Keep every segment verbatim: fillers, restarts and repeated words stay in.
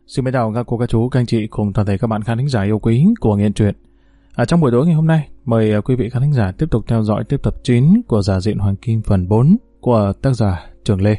Xin chào các cô, các chú, các anh chị cùng toàn thể các bạn khán thính giả yêu quý của Nghiện Truyện. À, trong buổi tối ngày hôm nay, mời quý vị khán thính giả tiếp tục theo dõi tiếp tập chín của Giả Diện Hoàng Kim phần bốn của tác giả Trường Lê.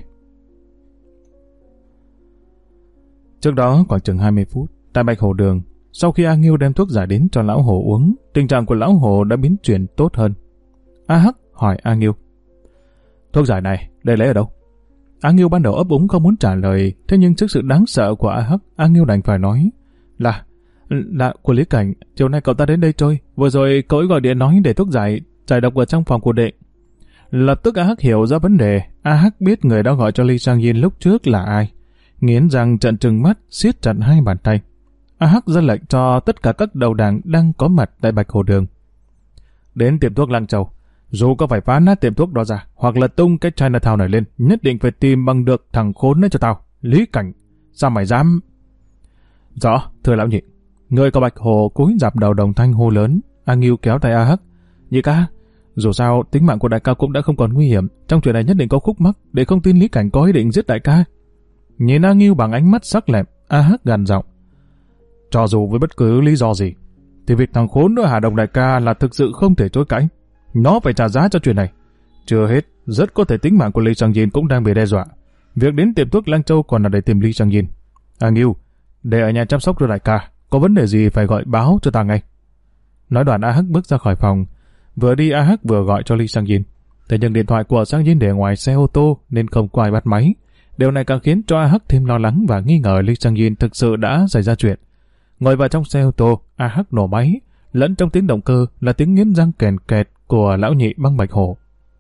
Trước đó khoảng chừng hai mươi phút, tại Bạch Hồ Đường, sau khi A Nghiêu đem thuốc giải đến cho lão Hồ uống, tình trạng của lão Hồ đã biến chuyển tốt hơn. A Hắc hỏi A Nghiêu: thuốc giải này, để lấy ở đâu? A Nghiêu ban đầu ấp úng không muốn trả lời, thế nhưng trước sự đáng sợ của A Hắc, A Nghiêu đành phải nói: Là, là của Lý Cảnh, chiều nay cậu ta đến đây chơi, vừa rồi cậu ấy gọi điện nói để thuốc giải, giải độc ở trong phòng của đệ. Lập tức A Hắc hiểu ra vấn đề, A Hắc biết người đã gọi cho Lee Sang Yin lúc trước là ai. Nghiến răng trợn trừng mắt, siết chặt hai bàn tay. A Hắc ra lệnh cho tất cả các đầu đảng đang có mặt tại Bạch Hồ Đường: đến tiệm thuốc Lăng Châu, dù có phải phá nát tiệm thuốc đó ra, hoặc là tung cái Chinatown này lên, nhất định phải tìm bằng được thằng khốn ấy cho tao. Lý Cảnh, sao mày dám? Rõ, thưa lão nhị. Người có Bạch Hồ cúi rạp đầu đồng thanh hô lớn. A Nghiêu kéo tay A Hắc: nhị ca, dù sao tính mạng của đại ca cũng đã không còn nguy hiểm, trong chuyện này nhất định có khúc mắc, để không tin Lý Cảnh có ý định giết đại ca. Nhìn A Nghiêu bằng ánh mắt sắc lẹm, A Hắc gằn giọng: cho dù với bất cứ lý do gì, thì việc thằng khốn nữa hạ độc đại ca là thực sự không thể chối cãi. Nó phải trả giá cho chuyện này. Chưa hết, rất có thể tính mạng của Lee Sang Yin cũng đang bị đe dọa. Việc đến tiệm thuốc Lăng Châu còn là để tìm Lee Sang Yin. A Nghiêu, để ở nhà chăm sóc cho đại ca, có vấn đề gì phải gọi báo cho ta ngay. Nói đoạn A Hắc bước ra khỏi phòng. Vừa đi A Hắc vừa gọi cho Lee Sang Yin. Thế nhưng điện thoại của Sang Yin để ngoài xe ô tô nên không có ai bắt máy. Điều này càng khiến cho A Hắc thêm lo lắng và nghi ngờ Lee Sang Yin thực sự đã xảy ra chuyện. Ngồi vào trong xe ô tô, A Hắc nổ máy, lẫn trong tiếng động cơ là tiếng nghiến răng kèn kẹt của lão nhị băng Bạch Hồ.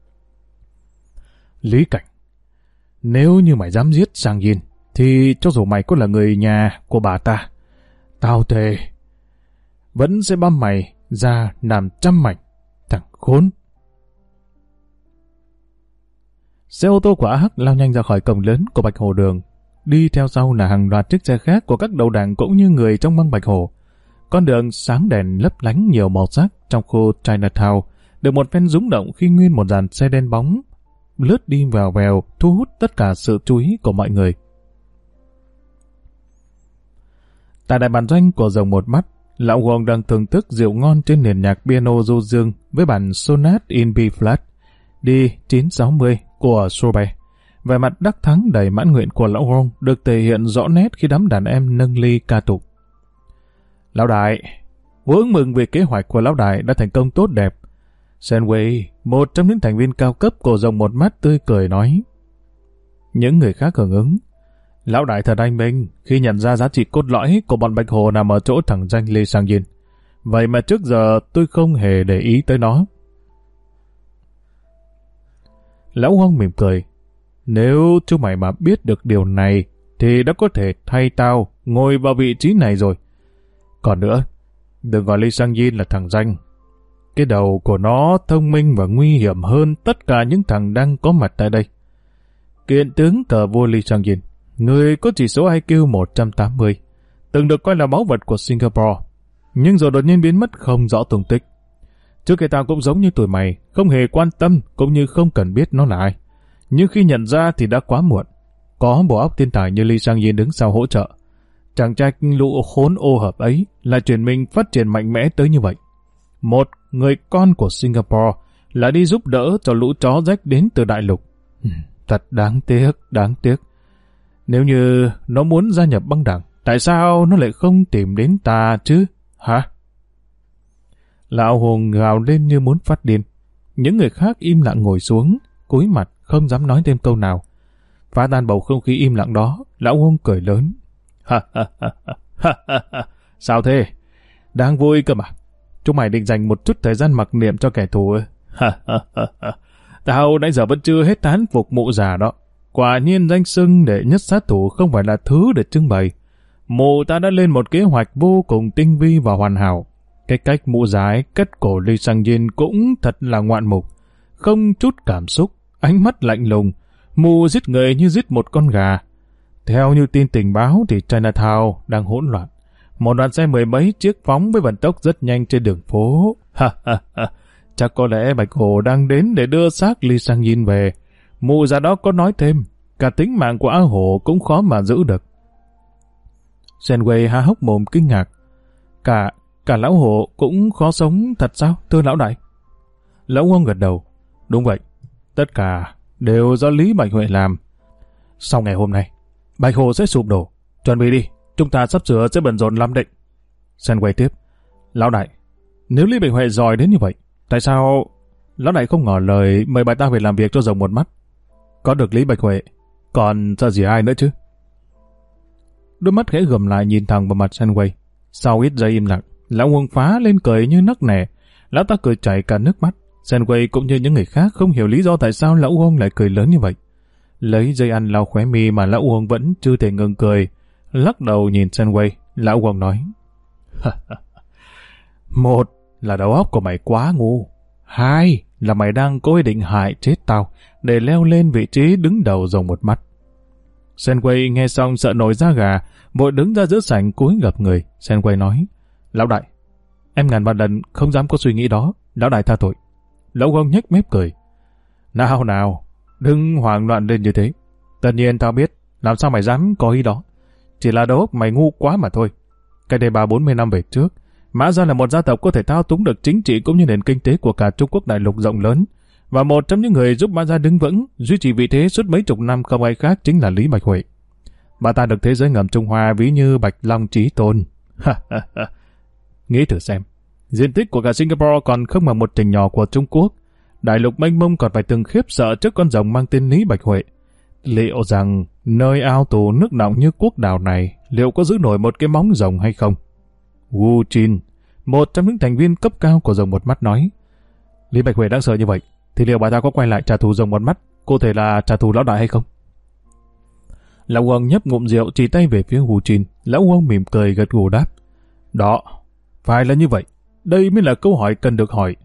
Lý Cảnh, nếu như mày dám giết Sang Yin, thì cho dù mày có là người nhà của bà ta, tao thề vẫn sẽ băm mày ra làm trăm mảnh, thằng khốn. Xe ô tô của A Hắc lao nhanh ra khỏi cổng lớn của Bạch Hồ Đường. Đi theo sau là hàng loạt chiếc xe khác của các đầu đảng cũng như người trong băng Bạch Hồ. Con đường sáng đèn lấp lánh nhiều màu sắc trong khu Chinatown được một phen rúng động khi nguyên một dàn xe đen bóng lướt đi vèo vèo, thu hút tất cả sự chú ý của mọi người. Tại đại bản doanh của Rồng Một Mắt, lão Huông đang thưởng thức rượu ngon trên nền nhạc piano du dương với bản Sonat in B flat D chín sáu mươi của Schubert. Vẻ mặt đắc thắng đầy mãn nguyện của lão Huông được thể hiện rõ nét khi đám đàn em nâng ly ca tụng. Lão đại, uống mừng vì kế hoạch của lão đại đã thành công tốt đẹp. Senway, một trong những thành viên cao cấp của Rồng Một Mắt, tươi cười nói. Những người khác hưởng ứng. Lão đại thật anh minh khi nhận ra giá trị cốt lõi của bọn Bạch Hồ nằm ở chỗ thằng danh Lee Sang Yin. Vậy mà trước giờ tôi không hề để ý tới nó. Lão Huông mỉm cười. Nếu chú mày mà biết được điều này thì đã có thể thay tao ngồi vào vị trí này rồi. Còn nữa, đừng gọi Lee Sang Yin là thằng danh. Cái đầu của nó thông minh và nguy hiểm hơn tất cả những thằng đang có mặt tại đây. Kiện tướng cờ vua Lee Sang Yin, người có chỉ số I Q một trăm tám mươi, từng được coi là báu vật của Singapore, nhưng rồi đột nhiên biến mất không rõ tung tích. Trước kia tao cũng giống như tụi mày, không hề quan tâm cũng như không cần biết nó là ai. Nhưng khi nhận ra thì đã quá muộn. Có bộ óc thiên tài như Lee Sang Yin đứng sau hỗ trợ, chẳng trách lũ khốn ô hợp ấy là chuyển mình phát triển mạnh mẽ tới như vậy. Một người con của Singapore lại đi giúp đỡ cho lũ chó rách đến từ đại lục. Thật đáng tiếc, đáng tiếc. Nếu như nó muốn gia nhập băng đảng, tại sao nó lại không tìm đến ta chứ, hả? Lão Hùng gào lên như muốn phát điên. Những người khác im lặng ngồi xuống, cúi mặt không dám nói thêm câu nào. Phá tan bầu không khí im lặng đó, lão Hùng cười lớn. Ha ha ha ha ha ha. Sao thế? Đang vui cơ mà. Chúng mày định dành một chút thời gian mặc niệm cho kẻ thù. Ha ha ha ha. Tao nãy giờ vẫn chưa hết thán phục mụ già đó. Quả nhiên danh xưng đệ nhất sát thủ không phải là thứ để trưng bày. Mụ ta đã lên một kế hoạch vô cùng tinh vi và hoàn hảo. Cái cách mụ già ấy cất cổ Lee Sang Yin cũng thật là ngoạn mục. Không chút cảm xúc, ánh mắt lạnh lùng. Mụ giết người như giết một con gà. Theo như tin tình báo thì Chinatown đang hỗn loạn. Một đoàn xe mười mấy chiếc phóng với vận tốc rất nhanh trên đường phố. Ha ha ha. Chắc có lẽ Bạch Hồ đang đến để đưa xác Lee Sang Yin về. Mụ già đó có nói thêm, cả tính mạng của A Hổ cũng khó mà giữ được. Senway há hốc mồm kinh ngạc. Cả, cả lão Hồ cũng khó sống thật sao, thưa lão đại? Lão Uông gật đầu. Đúng vậy, tất cả đều do Lý Bạch Huệ làm. Sau ngày hôm nay, Bạch Hồ sẽ sụp đổ. Chuẩn bị đi, chúng ta sắp sửa sẽ bận rộn lắm định. Senway tiếp. Lão đại, nếu Lý Bạch Huệ giỏi đến như vậy, tại sao... Lão đại không ngỏ lời mời bà ta về làm việc cho Rồng Một Mắt. Có được Lý Bạch Huệ, còn sợ gì ai nữa chứ? Đôi mắt khẽ gầm lại nhìn thẳng vào mặt Senway. Sau ít giây im lặng, lão Uông phá lên cười như nấc nẻ. Lão ta cười chảy cả nước mắt. Senway cũng như những người khác không hiểu lý do tại sao lão Uông lại cười lớn như vậy. Lấy dây ăn lau khóe mi mà lão Uông vẫn chưa thể ngừng cười. Lắc đầu nhìn Senway, lão Uông nói. Một là đầu óc của mày quá ngu. Hai là mày đang có ý định hại chết tao để leo lên vị trí đứng đầu Rồng Một Mắt. Senway nghe xong sợ nổi da gà, vội đứng ra giữa sảnh cúi gập người. Senway nói, lão đại, em ngàn vạn lần không dám có suy nghĩ đó, lão đại tha tội. Lão Uông nhếch mép cười. Nào nào, đừng hoảng loạn lên như thế. Tất nhiên tao biết, làm sao mày dám có ý đó. Chỉ là đầu óc mày ngu quá mà thôi. Cách đây ba bốn mươi năm về trước, Mã Gia là một gia tộc có thể thao túng được chính trị cũng như nền kinh tế của cả Trung Quốc đại lục rộng lớn. Và một trong những người giúp Mã Gia đứng vững, duy trì vị thế suốt mấy chục năm không ai khác chính là Lý Bạch Huệ. Bà ta được thế giới ngầm Trung Hoa ví như Bạch Long Chí Tôn. Nghĩ thử xem, diện tích của cả Singapore còn không bằng một tỉnh nhỏ của Trung Quốc. Đại lục mênh mông còn phải từng khiếp sợ trước con rồng mang tên Lý Bạch Huệ. Liệu rằng nơi ao tù nước nọng như quốc đảo này liệu có giữ nổi một cái móng rồng hay không? Wu Jin, một trong những thành viên cấp cao của Rồng Một Mắt nói, Lý Bạch Huệ đang sợ như vậy, thì liệu bà ta có quay lại trả thù Rồng Một Mắt, cụ thể là trả thù lão đại hay không? Lão Uông nhấp ngụm rượu chỉ tay về phía Wu Jin. Lão Uông mỉm cười gật gù đáp, đó, phải là như vậy, đây mới là câu hỏi cần được hỏi.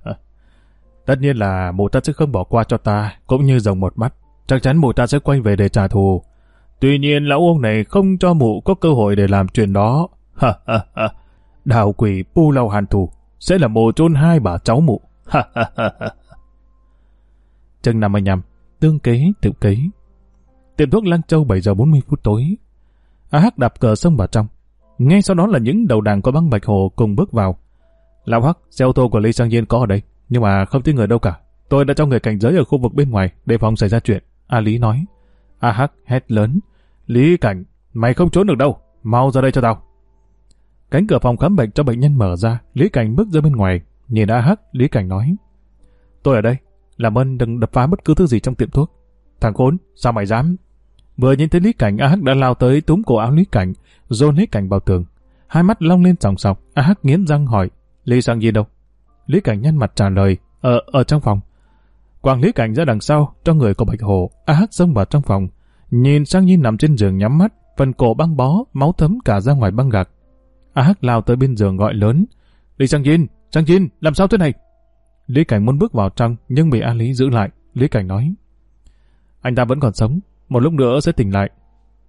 Tất nhiên là mụ ta sẽ không bỏ qua cho ta, cũng như Rồng Một Mắt, chắc chắn mụ ta sẽ quay về để trả thù. Tuy nhiên lão Uông này không cho mụ có cơ hội để làm chuyện đó. Ha ha ha. Đạo quỷ Pu Lao Hàn Thù sẽ là mồ chôn hai bà cháu mụ. Ha ha ha. Chương năm mươi lăm. Tương kế tự kế. Tiệm thuốc Lăng Châu bảy giờ bốn mươi phút tối. A Hắc đạp cờ xông vào trong. Ngay sau đó là những đầu đảng có băng Bạch Hồ cùng bước vào. Lão Hắc, xe ô tô của Lý Sang Nhiên có ở đây, nhưng mà không thấy người đâu cả. Tôi đã cho người cảnh giới ở khu vực bên ngoài đề phòng xảy ra chuyện. A Lý nói. A Hắc hét lớn. Lý Cảnh, mày không trốn được đâu, mau ra đây cho tao. Cánh cửa phòng khám bệnh cho bệnh nhân mở ra, Lý Cảnh bước ra bên ngoài, nhìn A Hắc, Lý Cảnh nói. Tôi ở đây, làm ơn đừng đập phá bất cứ thứ gì trong tiệm thuốc. Thằng khốn, sao mày dám? Vừa nhìn thấy Lý Cảnh, A Hắc đã lao tới túm cổ áo Lý Cảnh, dồn Lý Cảnh vào tường. Hai mắt long lên sòng sọc, A Hắc nghiến răng hỏi, Lý Sang Nhiên đâu? Lý Cảnh nhăn mặt trả lời, ở ở trong phòng. Quàng Lý Cảnh ra đằng sau, cho người của Bạch Hồ. A Hắc xông vào trong phòng, nhìn Sang Nhiên nằm trên giường nhắm mắt, phần cổ băng bó, máu thấm cả ra ngoài băng gạc. A Hắc lao tới bên giường gọi lớn, Lý Sang Nhiên, Sang Nhiên, làm sao thế này? Lý Cảnh muốn bước vào trong nhưng bị A Lý giữ lại. Lý Cảnh nói, anh ta vẫn còn sống, một lúc nữa sẽ tỉnh lại.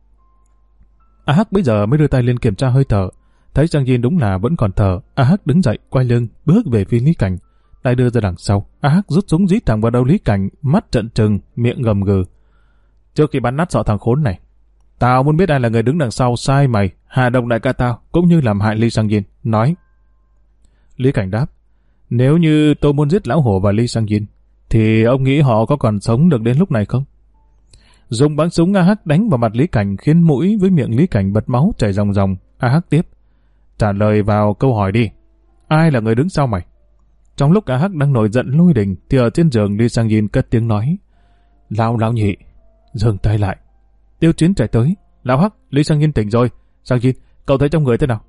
A Hắc bây giờ mới đưa tay lên kiểm tra hơi thở, thấy Sang Nhiên đúng là vẫn còn thở. A Hắc đứng dậy, quay lưng, bước về phía Lý Cảnh, tay đưa ra đằng sau. A Hắc rút súng dí thẳng vào đầu Lý Cảnh, mắt trợn trừng, miệng gầm gừ. Trước khi bắn nát sọ thằng khốn này, tao muốn biết ai là người đứng đằng sau sai mày hạ độc đại ca tao, cũng như làm hại Lý Sang Nhiên. Nói. Lý Cảnh đáp, nếu như tôi muốn giết Lão Hổ và Lý Sang Nhiên, thì ông nghĩ họ có còn sống được đến lúc này không? Dùng bắn súng, A Hắc đánh vào mặt Lý Cảnh, khiến mũi với miệng Lý Cảnh bật máu chảy ròng ròng. A Hắc tiếp, trả lời vào câu hỏi đi, ai là người đứng sau mày? Trong lúc A Hắc đang nổi giận lôi đình, thì ở trên giường Lý Sang Nhiên cất tiếng nói, Lão Lão Nhị, dừng tay lại. Tiêu Chiến chạy tới, Lão Hắc, Lý Sang Nhiên tỉnh rồi. Sang Nhiên, cậu thấy trong người thế nào?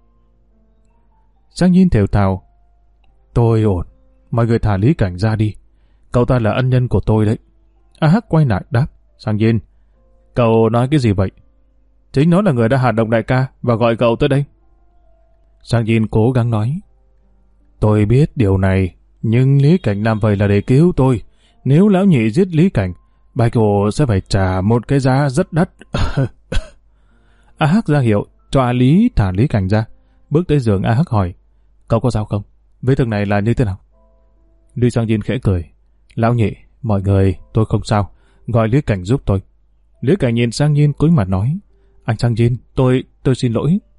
Sang Nhiên thều thào, tôi ổn, mọi người thả Lý Cảnh ra đi, cậu ta là ân nhân của tôi đấy. A Hắc quay lại đáp, Sang Nhiên, cậu nói cái gì vậy? Chính nó là người đã hạ độc đại ca và gọi cậu tới đây. Sang Nhiên cố gắng nói, tôi biết điều này, nhưng Lý Cảnh làm vậy là để cứu tôi. Nếu Lão Nhị giết Lý Cảnh, Bạch Hồ sẽ phải trả một cái giá rất đắt. A Hắc ra hiệu cho A Lý thả Lý Cảnh ra. Bước tới giường, A Hắc hỏi, cậu có sao không? Vết thương này là như thế nào? Lý Sang Nhiên khẽ cười, Lão Nhị, mọi người, tôi không sao, gọi Lý Cảnh giúp tôi. Lý Cảnh nhìn Sang Nhiên cúi mặt nói, anh Sang Nhiên, tôi, tôi xin lỗi,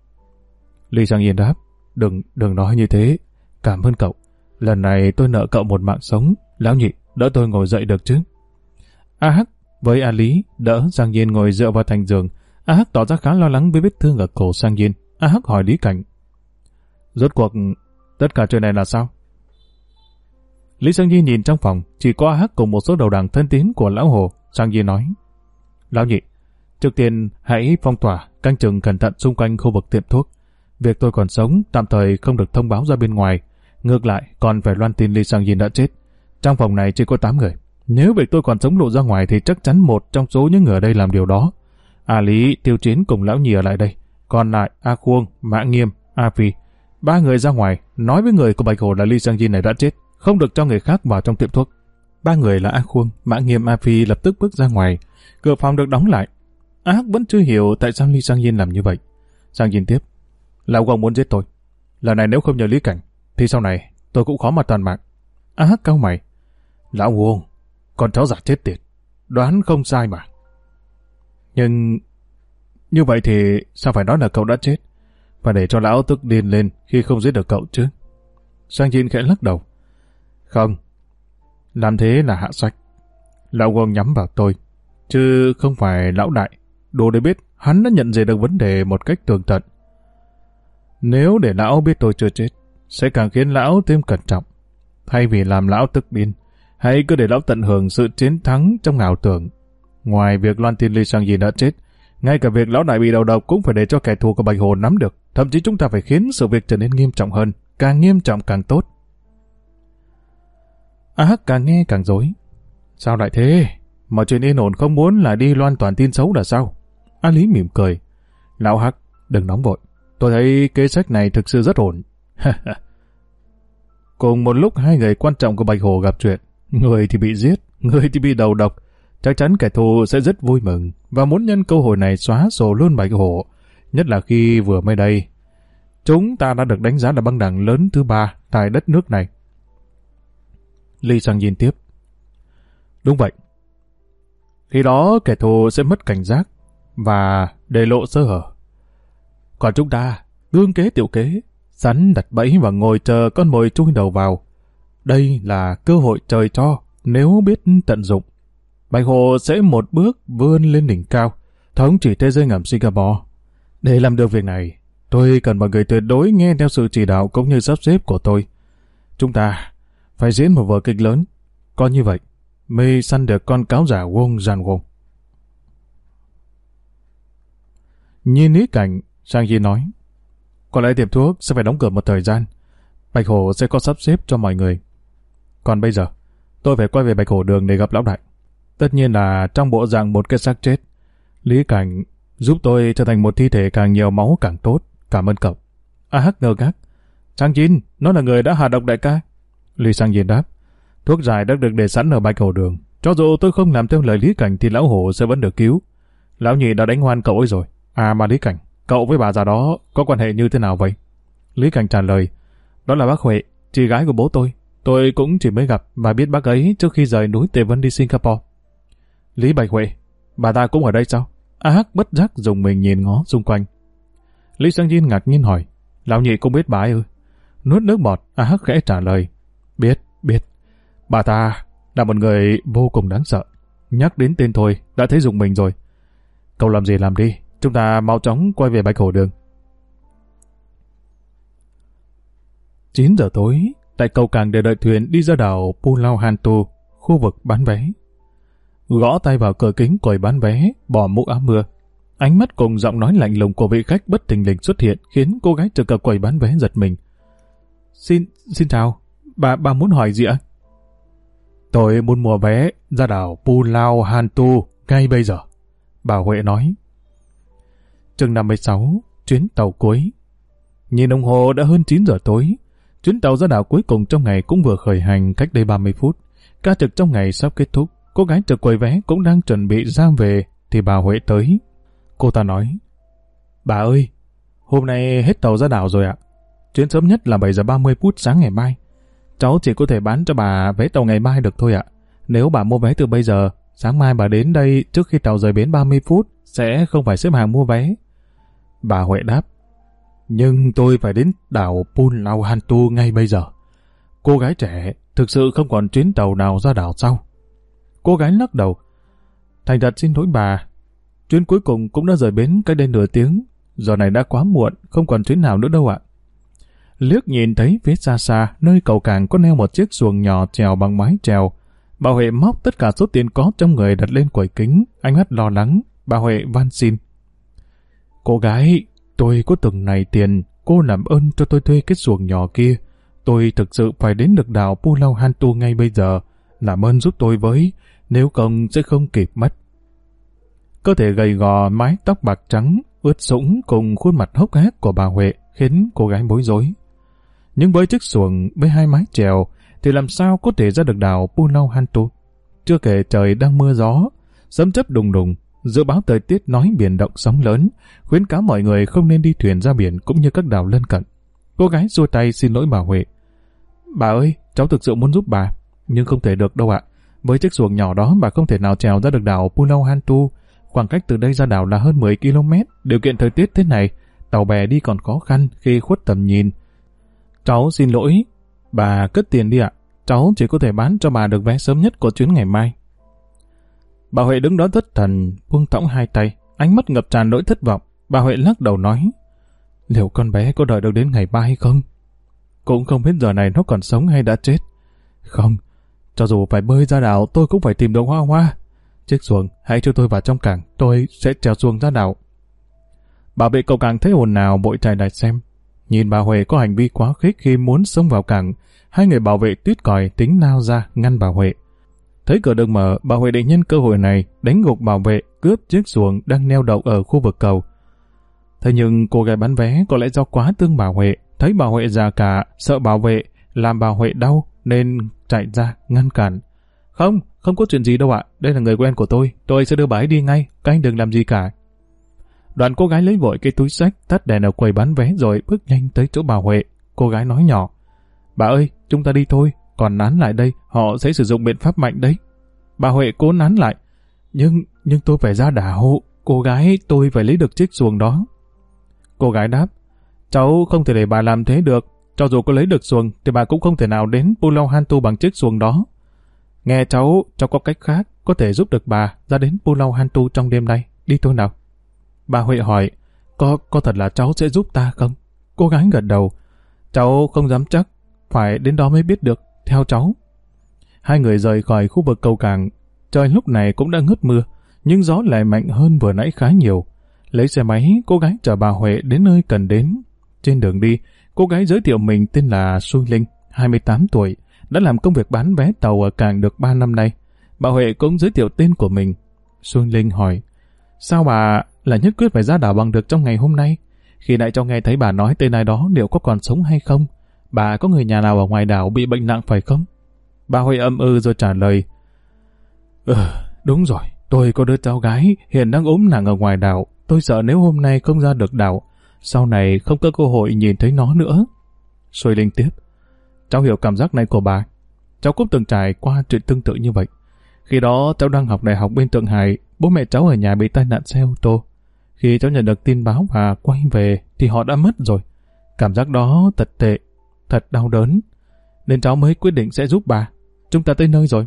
Lý Sang Yên đáp, đừng, đừng nói như thế. Cảm ơn cậu. Lần này tôi nợ cậu một mạng sống. Lão nhị, đỡ tôi ngồi dậy được chứ? A Hắc với A Lý đỡ Sang Yên ngồi dựa vào thành giường. A Hắc tỏ ra khá lo lắng với vết thương ở cổ Sang Yên. A Hắc hỏi Lý Cảnh, rốt cuộc tất cả chuyện này là sao? Lý Sang Yên nhìn trong phòng, chỉ có A Hắc cùng một số đầu đảng thân tín của lão Hồ. Sang Yên nói, lão nhị, trước tiên hãy phong tỏa, canh chừng cẩn thận xung quanh khu vực tiệm thuốc. Việc tôi còn sống tạm thời không được thông báo ra bên ngoài, ngược lại còn phải loan tin Lý Sang Yên đã chết. Trong phòng này chỉ có tám người, nếu việc tôi còn sống lộ ra ngoài thì chắc chắn một trong số những người ở đây làm điều đó. A Lý, Tiêu Chiến cùng lão nhị ở lại đây, còn lại A Khuông, Mã Nghiêm, A Phi, ba người ra ngoài nói với người của Bạch Hổ là Lý Sang Yên này đã chết, không được cho người khác vào trong tiệm thuốc. Ba người là A Khuông, Mã Nghiêm, A Phi lập tức bước ra ngoài. Cửa phòng được đóng lại. A Hắc vẫn chưa hiểu tại sao Lý Sang Yên làm như vậy. Sang Yên tiếp, lão Quang muốn giết tôi. Lần này nếu không nhờ Lý Cảnh thì sau này tôi cũng khó mà toàn mạng. A Hắc cau mày, lão Quang, con cháu giả chết tiệt, đoán không sai mà. Nhưng như vậy thì sao phải nói là cậu đã chết, và để cho lão tức điên lên khi không giết được cậu chứ? Sang Yên khẽ lắc đầu, không, làm thế là hạ sách. Lão Quang nhắm vào tôi, chứ không phải lão đại. Đủ để biết hắn đã nhận diện được vấn đề một cách tường tận. Nếu để lão biết tôi chưa chết, sẽ càng khiến lão thêm cẩn trọng. Thay vì làm lão tức điên, hãy cứ để lão tận hưởng sự chiến thắng trong ảo tưởng. Ngoài việc loan tin Lý Sang Yên đã chết, ngay cả việc lão đại bị đầu độc cũng phải để cho kẻ thù của Bạch Hồ nắm được. Thậm chí chúng ta phải khiến sự việc trở nên nghiêm trọng hơn, càng nghiêm trọng càng tốt. A Hắc càng nghe càng rối. Sao lại thế? Mọi chuyện yên ổn không muốn là đi loan toàn tin xấu là sao? A Lý mỉm cười, lão Hắc, đừng nóng vội. Tôi thấy kế sách này thực sự rất ổn. Cùng một lúc hai người quan trọng của Bạch Hồ gặp chuyện, người thì bị giết, người thì bị đầu độc. Chắc chắn kẻ thù sẽ rất vui mừng và muốn nhân cơ hội này xóa sổ luôn Bạch Hổ, nhất là khi vừa mới đây chúng ta đã được đánh giá là băng đảng lớn thứ ba tại đất nước này. Lý Sang Yên tiếp, đúng vậy. Khi đó kẻ thù sẽ mất cảnh giác và để lộ sơ hở. Còn chúng ta tương kế tiểu kế, sẵn đặt bẫy và ngồi chờ con mồi chui đầu vào. Đây là cơ hội trời cho nếu biết tận dụng. Bạch Hồ sẽ một bước vươn lên đỉnh cao, thống trị thế giới ngầm Singapore. Để làm được việc này, tôi cần mọi người tuyệt đối nghe theo sự chỉ đạo cũng như sắp xếp của tôi. Chúng ta phải diễn một vở kịch lớn. Có như vậy, mới săn được con cáo giả Wong Jan Wong. Nhìn ý cảnh, Sang Yi nói, có lẽ tiệm thuốc sẽ phải đóng cửa một thời gian. Bạch Hổ sẽ có sắp xếp cho mọi người. Còn bây giờ, tôi phải quay về Bạch Hổ Đường để gặp lão đại. Tất nhiên là trong bộ dạng một cái xác chết. Lý Cảnh giúp tôi trở thành một thi thể càng nhiều máu càng tốt. Cảm ơn cậu. A Hắc ngơ ngác. Sang Jin, nó là người đã hạ độc đại ca. Lý Sang Jin đáp, thuốc giải đã được để sẵn ở Bạch Hổ Đường. Cho dù tôi không làm theo lời Lý Cảnh thì lão hổ sẽ vẫn được cứu. Lão nhị đã đánh hoan cậu ấy rồi. À mà Lý Cảnh, cậu với bà già đó có quan hệ như thế nào vậy? Lý Cảnh trả lời, đó là bác Huệ, chị gái của bố tôi. Tôi cũng chỉ mới gặp và biết bác ấy trước khi rời núi Tề Vân đi Singapore. Lý Bạch Huệ, bà ta cũng ở đây sao? A Hắc bất giác dùng mình nhìn ngó xung quanh. Lý Sang Jin ngạc nhiên hỏi, lão nhị cũng biết bà ấy ư? Nuốt nước bọt, A Hắc khẽ trả lời, biết, biết. Bà ta là một người vô cùng đáng sợ. Nhắc đến tên thôi đã thấy dùng mình rồi. Cậu làm gì làm đi, chúng ta mau chóng quay về Bạch Hổ Đường. chín giờ tối, tại cầu cảng để đợi thuyền đi ra đảo Pulau Hantu, khu vực bán vé. Gõ tay vào cửa kính quầy bán vé, bỏ mũ áo mưa. Ánh mắt cùng giọng nói lạnh lùng của vị khách bất thình lình xuất hiện khiến cô gái trực ở quầy bán vé giật mình. Xin, xin chào, bà, bà muốn hỏi gì ạ? Tôi muốn mua vé ra đảo Pulau Hantu ngay bây giờ, bà Huệ nói. Chương năm mươi sáu, chuyến tàu cuối. Nhìn đồng hồ đã hơn chín giờ tối. Chuyến tàu ra đảo cuối cùng trong ngày cũng vừa khởi hành cách đây ba mươi phút. Ca trực trong ngày sắp kết thúc. Cô gái trực quầy vé cũng đang chuẩn bị ra về thì bà Huệ tới. Cô ta nói, bà ơi, hôm nay hết tàu ra đảo rồi ạ. Chuyến sớm nhất là bảy giờ ba mươi phút sáng ngày mai. Cháu chỉ có thể bán cho bà vé tàu ngày mai được thôi ạ. Nếu bà mua vé từ bây giờ, sáng mai bà đến đây trước khi tàu rời bến ba mươi phút sẽ không phải xếp hàng mua vé. Bà Huệ đáp, Nhưng tôi phải đến đảo Pulau ngay bây giờ. Cô gái trẻ, thực sự không còn chuyến tàu nào ra đảo sau. Cô gái lắc đầu. Thành thật xin lỗi bà. Chuyến cuối cùng cũng đã rời bến cách đây nửa tiếng. Giờ này đã quá muộn, không còn chuyến nào nữa đâu ạ. Liếc nhìn thấy phía xa xa, nơi cầu cảng có neo một chiếc xuồng nhỏ chèo bằng mái chèo. Bà Huệ móc tất cả số tiền có trong người đặt lên quầy kính, ánh mắt lo lắng. Bà Huệ van xin. Cô gái, tôi có từng này tiền, cô làm ơn cho tôi thuê cái xuồng nhỏ kia. Tôi thực sự phải đến được đảo Pulau Hantu ngay bây giờ. Làm ơn giúp tôi với, nếu không sẽ không kịp mất. Cơ thể gầy gò, mái tóc bạc trắng, ướt sũng cùng khuôn mặt hốc hác của bà Huệ khiến cô gái bối rối. Nhưng với chiếc xuồng với hai mái chèo thì làm sao có thể ra được đảo Pulau Hantu? Chưa kể trời đang mưa gió, sấm chớp đùng đùng, dự báo thời tiết nói biển động sóng lớn, khuyến cáo mọi người không nên đi thuyền ra biển cũng như các đảo lân cận. Cô gái xua tay xin lỗi bà Huệ. Bà ơi, cháu thực sự muốn giúp bà, nhưng không thể được đâu ạ. Với chiếc xuồng nhỏ đó bà không thể nào trèo ra được đảo Pulau Hantu. Khoảng cách từ đây ra đảo là hơn mười ki lô mét. Điều kiện thời tiết thế này, tàu bè đi còn khó khăn khi khuất tầm nhìn. Cháu xin lỗi, bà cất tiền đi ạ. Cháu chỉ có thể bán cho bà được vé sớm nhất của chuyến ngày mai. Bà Huệ đứng đó thất thần, buông thõng hai tay, ánh mắt ngập tràn nỗi thất vọng. Bà Huệ lắc đầu nói, liệu con bé có đợi được đến ngày mai hay không? Cũng không biết giờ này nó còn sống hay đã chết. Không, cho dù phải bơi ra đảo tôi cũng phải tìm được Hoa Hoa. Chiếc xuồng, hãy cho tôi vào trong cảng, tôi sẽ trèo xuồng ra đảo. Bảo vệ cầu cảng thấy ồn ào vội chạy lại xem. Nhìn bà Huệ có hành vi quá khích khi muốn xông vào cảng, hai người bảo vệ tuyết còi tính lao ra ngăn bà Huệ. Thấy cửa được mở, bà Huệ định nhân cơ hội này đánh gục bảo vệ, cướp chiếc xuồng đang neo đậu ở khu vực cầu. Thế nhưng cô gái bán vé có lẽ do quá thương bà Huệ, thấy bà Huệ già cả, sợ bảo vệ làm bà Huệ đau nên chạy ra ngăn cản. Không, không có chuyện gì đâu ạ, đây là người quen của tôi, tôi sẽ đưa bà ấy đi ngay, các anh đừng làm gì cả. Đoạn cô gái lấy vội cái túi xách, tắt đèn ở quầy bán vé rồi bước nhanh tới chỗ bà Huệ. Cô gái nói nhỏ, bà ơi, chúng ta đi thôi, còn nán lại đây, họ sẽ sử dụng biện pháp mạnh đấy. Bà Huệ cố nán lại, nhưng, nhưng tôi phải ra đảo, cô gái tôi phải lấy được chiếc xuồng đó. Cô gái đáp, cháu không thể để bà làm thế được, cho dù có lấy được xuồng thì bà cũng không thể nào đến Pulau Hantu bằng chiếc xuồng đó. Nghe cháu, cháu có cách khác, có thể giúp được bà ra đến Pulau Hantu trong đêm nay, đi thôi nào. Bà Huệ hỏi, có, có thật là cháu sẽ giúp ta không? Cô gái gật đầu, cháu không dám chắc, phải đến đó mới biết được, theo cháu. Hai người rời khỏi khu vực cầu cảng, trời lúc này cũng đã ngớt mưa, nhưng gió lại mạnh hơn vừa nãy khá nhiều. Lấy xe máy, cô gái chở bà Huệ đến nơi cần đến. Trên đường đi, cô gái giới thiệu mình tên là Xuôi Linh, hai mươi tám tuổi, đã làm công việc bán vé tàu ở cảng được ba năm nay. Bà Huệ cũng giới thiệu tên của mình. Xuôi Linh hỏi, sao bà là nhất quyết phải ra đảo bằng được trong ngày hôm nay? Khi nãy cháu nghe thấy bà nói tên ai đó liệu có còn sống hay không? Bà có người nhà nào ở ngoài đảo bị bệnh nặng phải không? Bà Huệ âm ư rồi trả lời, Ừ, đúng rồi, tôi có đứa cháu gái hiện đang ốm nặng ở ngoài đảo. Tôi sợ nếu hôm nay không ra được đảo, sau này không có cơ hội nhìn thấy nó nữa. Xuôi Linh tiếp, cháu hiểu cảm giác này của bà. Cháu cũng từng trải qua chuyện tương tự như vậy. Khi đó cháu đang học đại học bên Thượng Hải, bố mẹ cháu ở nhà bị tai nạn xe ô tô. Khi cháu nhận được tin báo và quay về thì họ đã mất rồi. Cảm giác đó thật tệ, thật đau đớn. Nên cháu mới quyết định sẽ giúp bà. Chúng ta tới nơi rồi.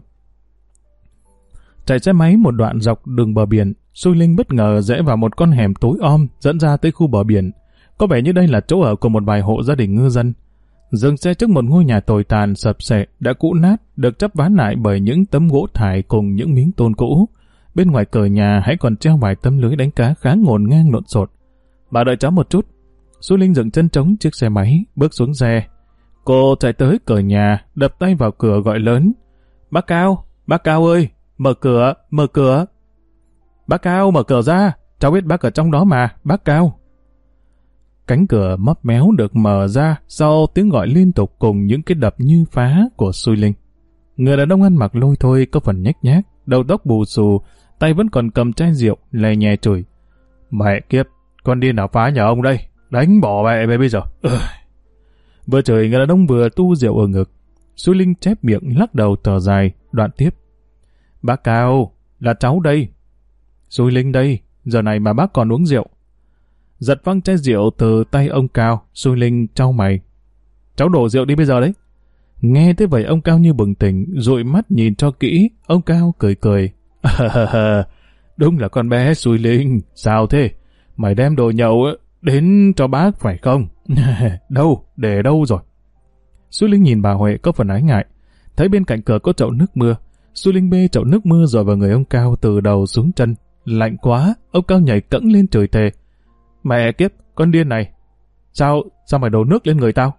Chạy xe máy một đoạn dọc đường bờ biển, Xuôi Linh bất ngờ rẽ vào một con hẻm tối om dẫn ra tới khu bờ biển. Có vẻ như đây là chỗ ở của một vài hộ gia đình ngư dân. Dừng xe trước một ngôi nhà tồi tàn sập xệ đã cũ nát, được chắp ván lại bởi những tấm gỗ thải cùng những miếng tôn cũ. Bên ngoài cửa nhà hãy còn treo vài tấm lưới đánh cá khá ngổn ngang lộn xộn. Bà đợi cháu một chút. Xuôi Linh dựng chân trống chiếc xe máy, bước xuống xe. Cô chạy tới cửa nhà, đập tay vào cửa gọi lớn. Bác Cao, bác Cao ơi, mở cửa, mở cửa. Bác Cao, mở cửa ra, cháu biết bác ở trong đó mà, bác Cao. Cánh cửa mấp méo được mở ra sau tiếng gọi liên tục cùng những cái đập như phá của Xuôi Linh. Người đàn ông ăn mặc lôi thôi có phần nhếch nhác, đầu tóc bù xù, tay vẫn còn cầm chai rượu, lè nhè chửi. Mẹ kiếp, con điên nào phá nhà ông đây, đánh bỏ mẹ về bây giờ. Ừ. Vừa chửi người đàn ông vừa tu rượu ở ngực. Xuôi Linh chép miệng lắc đầu thở dài, đoạn tiếp. Bác Cao, là cháu đây. Xuôi Linh đây, giờ này mà bác còn uống rượu. giật văng chai rượu từ tay ông Cao. Xui Linh trao mày. Cháu đổ rượu đi bây giờ đấy. Nghe thế vậy ông Cao như bừng tỉnh, dụi mắt nhìn cho kỹ. Ông Cao cười cười. Đúng là con bé Xui Linh. Sao thế? Mày đem đồ nhậu đến cho bác phải không? Đâu? Để đâu rồi? Xui Linh nhìn bà Huệ có phần ái ngại. Thấy bên cạnh cửa có chậu nước mưa. Xui Linh bê chậu nước mưa rồi vào người ông Cao từ đầu xuống chân. Lạnh quá, ông Cao nhảy cẫng lên chửi thề. Mẹ kiếp, con điên này. Sao, sao mày đổ nước lên người tao?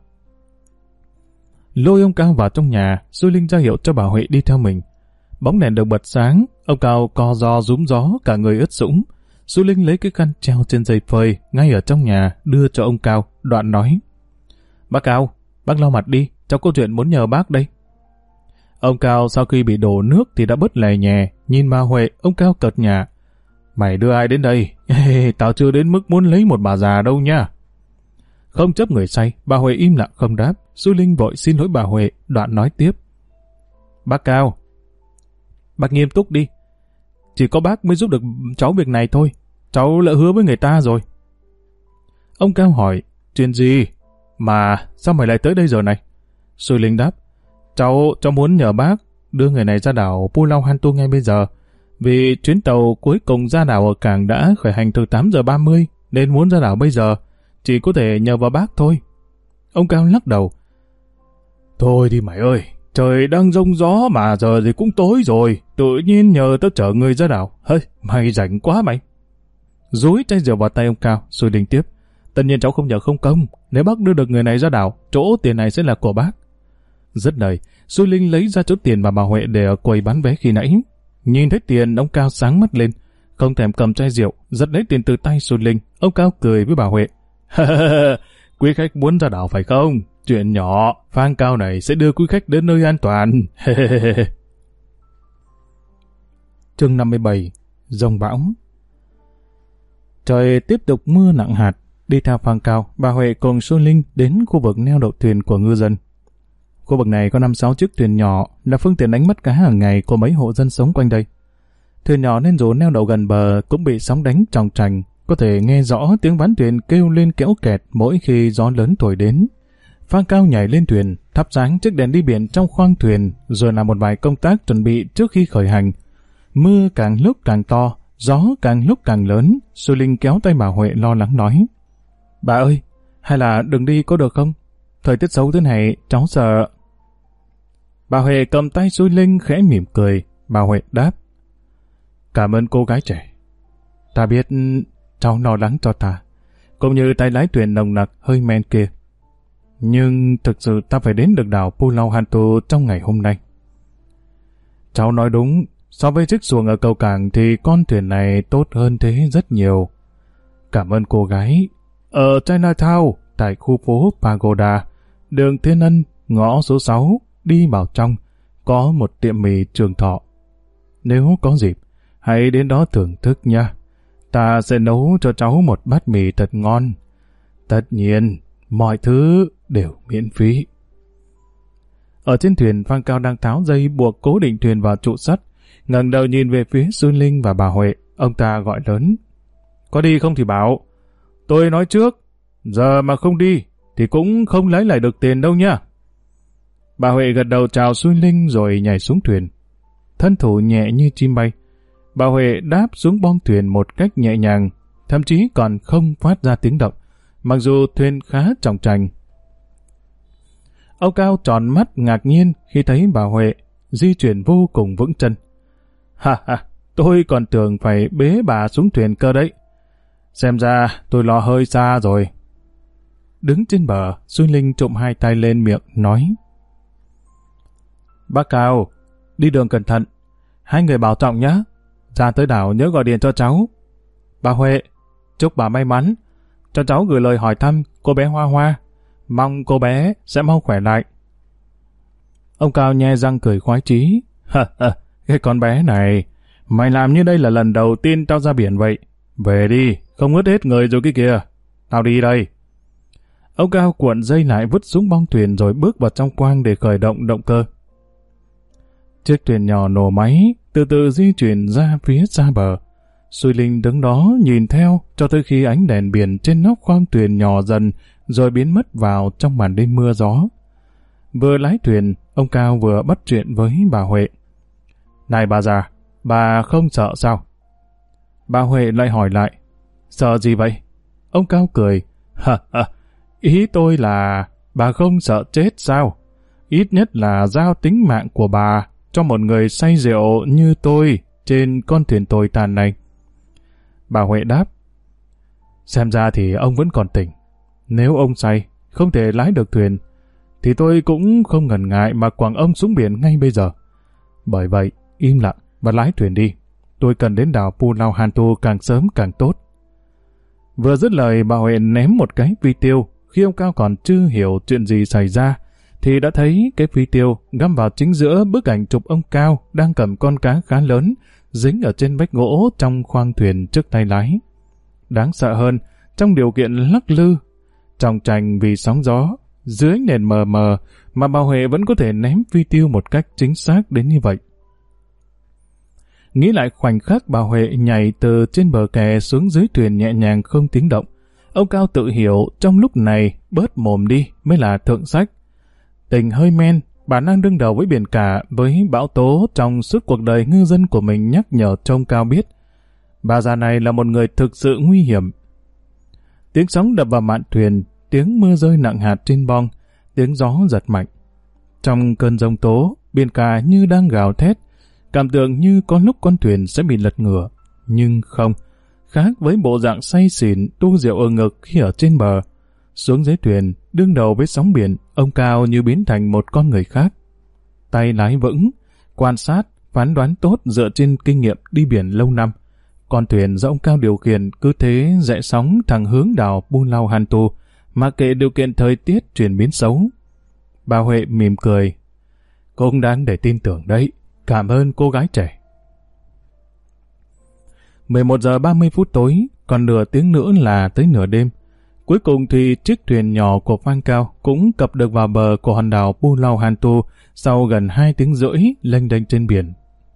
Lôi ông Cao vào trong nhà, Xui Linh ra hiệu cho bà Huệ đi theo mình. Bóng đèn được bật sáng, ông Cao co ro rúm gió, cả người ướt sũng. Xui Linh lấy cái khăn treo trên dây phơi ngay ở trong nhà đưa cho ông Cao, đoạn nói. Bác Cao, bác lau mặt đi, cháu có chuyện muốn nhờ bác đây. Ông Cao sau khi bị đổ nước thì đã bớt lè nhè, nhìn bà Huệ, ông Cao cợt nhả. Mày đưa ai đến đây? Tao chưa đến mức muốn lấy một bà già đâu nha. Không chấp người say, bà Huệ im lặng không đáp. Xui Linh vội xin lỗi bà Huệ, đoạn nói tiếp. Bác Cao, bác nghiêm túc đi. Chỉ có bác mới giúp được cháu việc này thôi. Cháu lỡ hứa với người ta rồi. Ông Cao hỏi, chuyện gì? Mà sao mày lại tới đây giờ này? Xui Linh đáp, cháu cháu muốn nhờ bác đưa người này ra đảo Pulau Hantu ngay bây giờ. Vì chuyến tàu cuối cùng ra đảo ở cảng đã khởi hành từ tám giờ ba mươi, nên muốn ra đảo bây giờ. Chỉ có thể nhờ vào bác thôi. Ông Cao lắc đầu. Thôi đi mày ơi, trời đang giông gió mà giờ thì cũng tối rồi. Tự nhiên nhờ tao chở người ra đảo. Hơi, mày rảnh quá mày. Dúi chai rượu vào tay ông Cao, Xui Linh tiếp. Tất nhiên cháu không nhờ không công. Nếu bác đưa được người này ra đảo, chỗ tiền này sẽ là của bác. Dứt lời, Xui Linh lấy ra chỗ tiền mà bà Huệ để ở quầy bán vé khi nãy. Nhìn thấy tiền, ông Cao sáng mắt lên. Không thèm cầm chai rượu, giật lấy tiền từ tay Xui Linh. Ông Cao cười với bà Huệ. Quý khách muốn ra đảo phải không? Chuyện nhỏ, phang Cao này sẽ đưa quý khách đến nơi an toàn. Chương năm mươi bảy. Giông bão. Trời tiếp tục mưa nặng hạt. Đi theo phang Cao, bà Huệ cùng Xui Linh đến khu vực neo đậu thuyền của ngư dân. Khu vực này có năm sáu chiếc thuyền nhỏ là phương tiện đánh bắt cá hàng ngày của mấy hộ dân sống quanh đây. Thuyền nhỏ nên dù neo đậu gần bờ cũng bị sóng đánh tròng trành, có thể nghe rõ tiếng ván thuyền kêu lên kéo kẹt mỗi khi gió lớn thổi đến. Phang Cao nhảy lên thuyền, thắp sáng chiếc đèn đi biển trong khoang thuyền, rồi làm một vài công tác chuẩn bị trước khi khởi hành. Mưa càng lúc càng to, gió càng lúc càng lớn. Xui Linh kéo tay bà Huệ lo lắng nói. Bà ơi, hay là đừng đi có được không? Thời tiết xấu thế này, cháu sợ. Bà Huệ cầm tay Xui Linh khẽ mỉm cười. Bà Huệ đáp. Cảm ơn cô gái trẻ. Ta biết cháu lo lắng cho ta, cũng như tay lái thuyền nồng nặc hơi men kia. Nhưng thực sự ta phải đến được đảo Pulau Hantu trong ngày hôm nay. Cháu nói đúng, so với chiếc xuồng ở cầu cảng thì con thuyền này tốt hơn thế rất nhiều. Cảm ơn cô gái. Ở Chinatown, tại khu phố Pagoda, đường Thiên Ân, ngõ số sáu, đi vào trong, có một tiệm mì Trường Thọ. Nếu có dịp, hãy đến đó thưởng thức nha. Ta sẽ nấu cho cháu một bát mì thật ngon. Tất nhiên, mọi thứ đều miễn phí. Ở trên thuyền, Phang Cao đang tháo dây buộc cố định thuyền vào trụ sắt, ngẩng đầu nhìn về phía Xui Linh và bà Huệ. Ông ta gọi lớn. Có đi không thì bảo. Tôi nói trước, giờ mà không đi thì cũng không lấy lại được tiền đâu nha. Bà Huệ gật đầu chào Xui Linh rồi nhảy xuống thuyền. Thân thủ nhẹ như chim bay, bà Huệ đáp xuống bong thuyền một cách nhẹ nhàng, thậm chí còn không phát ra tiếng động, mặc dù thuyền khá chòng trành. Ông Cao tròn mắt ngạc nhiên khi thấy bà Huệ di chuyển vô cùng vững chân. Ha ha, tôi còn tưởng phải bế bà xuống thuyền cơ đấy. Xem ra tôi lo hơi xa rồi. Đứng trên bờ, Xui Linh trụm hai tay lên miệng, nói. Bác Cao, đi đường cẩn thận. Hai người bảo trọng nhé. Ra tới đảo nhớ gọi điện cho cháu. Bà Huệ, chúc bà may mắn. Cho cháu gửi lời hỏi thăm cô bé Hoa Hoa. Mong cô bé sẽ mau khỏe lại. Ông Cao nhe răng cười khoái chí. Ha ha, cái con bé này, mày làm như đây là lần đầu tiên tao ra biển vậy. Về đi, không ướt hết người rồi cái kìa. Tao đi đây. Ông Cao cuộn dây lại vứt xuống bong thuyền rồi bước vào trong khoang để khởi động động cơ. Chiếc thuyền nhỏ nổ máy, từ từ di chuyển ra phía xa bờ. Xuôi Linh đứng đó nhìn theo cho tới khi ánh đèn biển trên nóc khoang thuyền nhỏ dần rồi biến mất vào trong màn đêm mưa gió. Vừa lái thuyền, ông Cao vừa bắt chuyện với bà Huệ. Này bà già, bà không sợ sao? Bà Huệ lại hỏi lại. Sợ gì vậy? Ông Cao cười. Hả hả, ý tôi là bà không sợ chết sao? Ít nhất là giao tính mạng của bà cho một người say rượu như tôi trên con thuyền tồi tàn này. Bà Huệ đáp. Xem ra thì ông vẫn còn tỉnh. Nếu ông say, không thể lái được thuyền, thì tôi cũng không ngần ngại mà quẳng ông xuống biển ngay bây giờ. Bởi vậy, im lặng và lái thuyền đi. Tôi cần đến đảo Pulau Hantu càng sớm càng tốt. Vừa dứt lời, bà Huệ ném một cái phi tiêu. Khi ông Cao còn chưa hiểu chuyện gì xảy ra, thì đã thấy cái phi tiêu găm vào chính giữa bức ảnh chụp ông Cao đang cầm con cá khá lớn, dính ở trên vách gỗ trong khoang thuyền trước tay lái. Đáng sợ hơn, trong điều kiện lắc lư, tròng trành vì sóng gió, dưới nền mờ mờ mà bà Huệ vẫn có thể ném phi tiêu một cách chính xác đến như vậy. Nghĩ lại khoảnh khắc bà Huệ nhảy từ trên bờ kè xuống dưới thuyền nhẹ nhàng không tiếng động, ông Cao tự hiểu trong lúc này bớt mồm đi mới là thượng sách. Tình hơi men, bản năng đương đầu với biển cả, với bão tố trong suốt cuộc đời ngư dân của mình nhắc nhở cho ông Cao biết. Bà già này là một người thực sự nguy hiểm. Tiếng sóng đập vào mạn thuyền, tiếng mưa rơi nặng hạt trên bong, tiếng gió giật mạnh. Trong cơn giông tố, biển cả như đang gào thét, cảm tưởng như có lúc con thuyền sẽ bị lật ngửa. Nhưng không, khác với bộ dạng say xỉn tu rượu ở ngực khi ở trên bờ. Xuống dưới thuyền, đương đầu với sóng biển, ông Cao như biến thành một con người khác. Tay lái vững, quan sát, phán đoán tốt dựa trên kinh nghiệm đi biển lâu năm. Con thuyền do ông Cao điều khiển cứ thế rẽ sóng thẳng hướng đảo Pulau Hantu, mà kệ điều kiện thời tiết chuyển biến xấu. Bà Huệ mỉm cười. Cũng đáng để tin tưởng đấy. Cảm ơn cô gái trẻ. mười một giờ ba mươi phút tối, còn nửa tiếng nữa là tới nửa đêm. Cuối cùng thì chiếc thuyền nhỏ của Phan Cao cũng cập được vào bờ của hòn đảo Pulau Hantu sau gần hai tiếng rưỡi lênh đênh trên biển.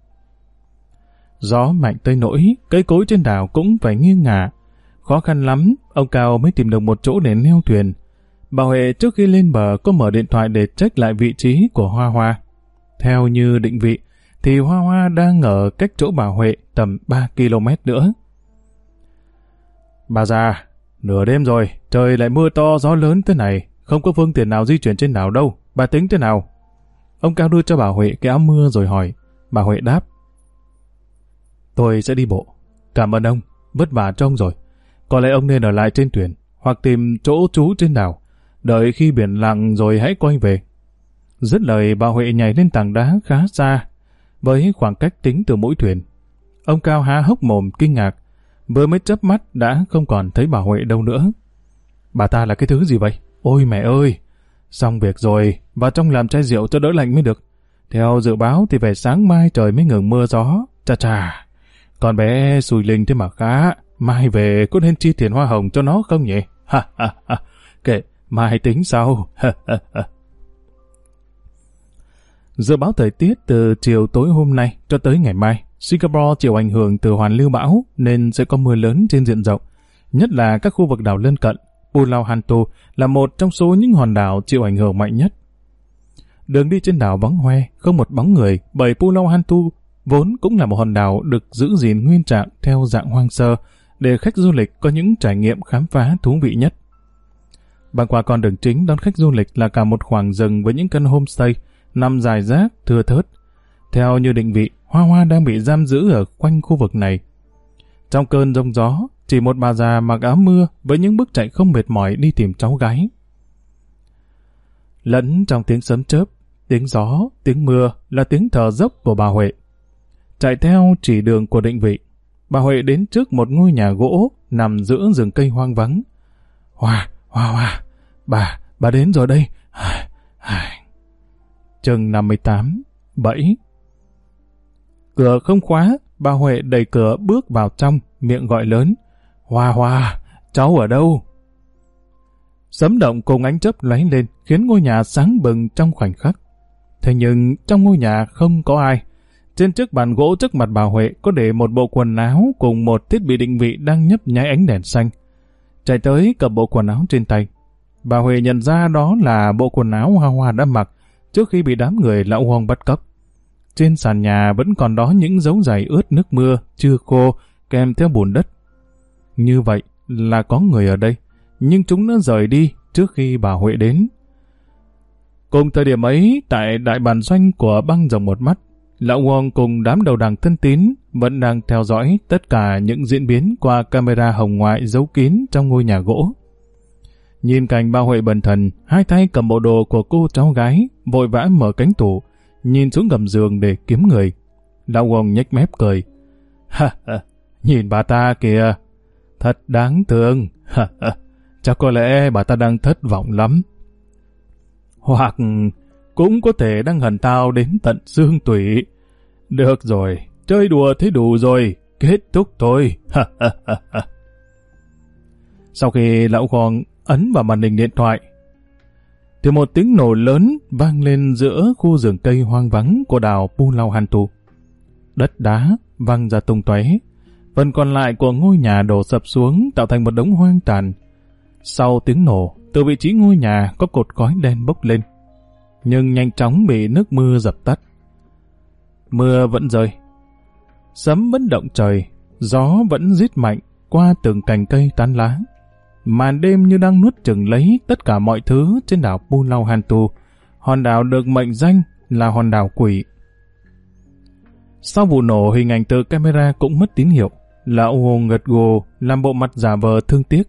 Gió mạnh tới nỗi, cây cối trên đảo cũng phải nghiêng ngả. Khó khăn lắm, ông Cao mới tìm được một chỗ để neo thuyền. Bà Huệ trước khi lên bờ có mở điện thoại để check lại vị trí của Hoa Hoa. Theo như định vị, thì Hoa Hoa đang ở cách chỗ bà Huệ tầm ba ki lô mét nữa. Bà già, nửa đêm rồi, trời lại mưa to gió lớn thế này, không có phương tiện nào di chuyển trên đảo đâu, bà tính thế nào? Ông Cao đưa cho bà Huệ cái áo mưa rồi hỏi. Bà Huệ đáp. Tôi sẽ đi bộ. Cảm ơn ông, vất vả cho ông rồi. Có lẽ ông nên ở lại trên thuyền, hoặc tìm chỗ trú trên đảo, đợi khi biển lặng rồi hãy quay về. Dứt lời, bà Huệ nhảy lên tảng đá khá xa, với khoảng cách tính từ mũi thuyền. Ông Cao há hốc mồm kinh ngạc, vừa mới chớp mắt đã không còn thấy bà Huệ đâu nữa. Bà ta là cái thứ gì vậy? Ôi mẹ ơi! Xong việc rồi, và trong làm chai rượu cho đỡ lạnh mới được. Theo dự báo thì về sáng mai trời mới ngừng mưa gió. Chà chà! Con bé xui linh thế mà khá. Mai về có nên chi tiền hoa hồng cho nó không nhỉ? Ha ha ha! Kệ, mai tính sau. Ha ha ha! Dự báo thời tiết từ chiều tối hôm nay cho tới ngày mai, Singapore chịu ảnh hưởng từ hoàn lưu bão nên sẽ có mưa lớn trên diện rộng, nhất là các khu vực đảo lân cận. Pulau Hantu là một trong số những hòn đảo chịu ảnh hưởng mạnh nhất. Đường đi trên đảo vắng hoe, không một bóng người, bởi Pulau Hantu vốn cũng là một hòn đảo được giữ gìn nguyên trạng theo dạng hoang sơ để khách du lịch có những trải nghiệm khám phá thú vị nhất. Băng qua con đường chính đón khách du lịch là cả một khoảng rừng với những căn homestay nằm rải rác thưa thớt. Theo như định vị, Hoa Hoa đang bị giam giữ ở quanh khu vực này. Trong cơn giông gió, chỉ một bà già mặc áo mưa với những bước chạy không mệt mỏi đi tìm cháu gái. Lẫn trong tiếng sấm chớp, tiếng gió, tiếng mưa là tiếng thở dốc của bà Huệ. Chạy theo chỉ đường của định vị, bà Huệ đến trước một ngôi nhà gỗ nằm giữa rừng cây hoang vắng. Hoa, Hoa Hoa, bà, bà đến rồi đây. Chừng năm mươi tám, bảy. Cửa không khóa, bà Huệ đẩy cửa bước vào trong, miệng gọi lớn. Hoa Hoa, cháu ở đâu? Sấm động cùng ánh chớp lóe lên, khiến ngôi nhà sáng bừng trong khoảnh khắc. Thế nhưng trong ngôi nhà không có ai. Trên chiếc bàn gỗ trước mặt bà Huệ có để một bộ quần áo cùng một thiết bị định vị đang nhấp nháy ánh đèn xanh. Chạy tới cầm bộ quần áo trên tay. Bà Huệ nhận ra đó là bộ quần áo Hoa Hoa đã mặc trước khi bị đám người lão Huông bắt cóc. Trên sàn nhà vẫn còn đó những dấu giày ướt nước mưa, chưa khô, kèm theo bùn đất. Như vậy là có người ở đây, nhưng chúng đã rời đi trước khi bà Huệ đến. Cùng thời điểm ấy, tại đại bản doanh của băng rồng một mắt, lão Huông cùng đám đầu đảng thân tín vẫn đang theo dõi tất cả những diễn biến qua camera hồng ngoại giấu kín trong ngôi nhà gỗ. Nhìn cảnh bà Huệ bần thần, hai tay cầm bộ đồ của cô cháu gái, vội vã mở cánh tủ, nhìn xuống gầm giường để kiếm người. Lão Huông nhếch mép cười. Ha ha, nhìn bà ta kìa, thật đáng thương. Ha ha, chắc có lẽ bà ta đang thất vọng lắm. Hoặc cũng có thể đang hận tao đến tận xương tủy. Được rồi, chơi đùa thế đủ rồi, kết thúc thôi. Ha ha ha ha. Sau khi lão Huông ấn vào màn hình điện thoại, thì một tiếng nổ lớn vang lên giữa khu rừng cây hoang vắng của đảo Pulau Hantu. Đất đá văng ra tung tóe, phần còn lại của ngôi nhà đổ sập xuống tạo thành một đống hoang tàn. Sau tiếng nổ, từ vị trí ngôi nhà có cột khói đen bốc lên, nhưng nhanh chóng bị nước mưa dập tắt. Mưa vẫn rơi, sấm vẫn động trời, gió vẫn rít mạnh qua từng cành cây tán lá. Màn đêm như đang nuốt chửng lấy tất cả mọi thứ trên đảo Pulau Hantu, hòn đảo được mệnh danh là hòn đảo quỷ. Sau vụ nổ, hình ảnh từ camera cũng mất tín hiệu. Lão Huông gật gù làm bộ mặt giả vờ thương tiếc.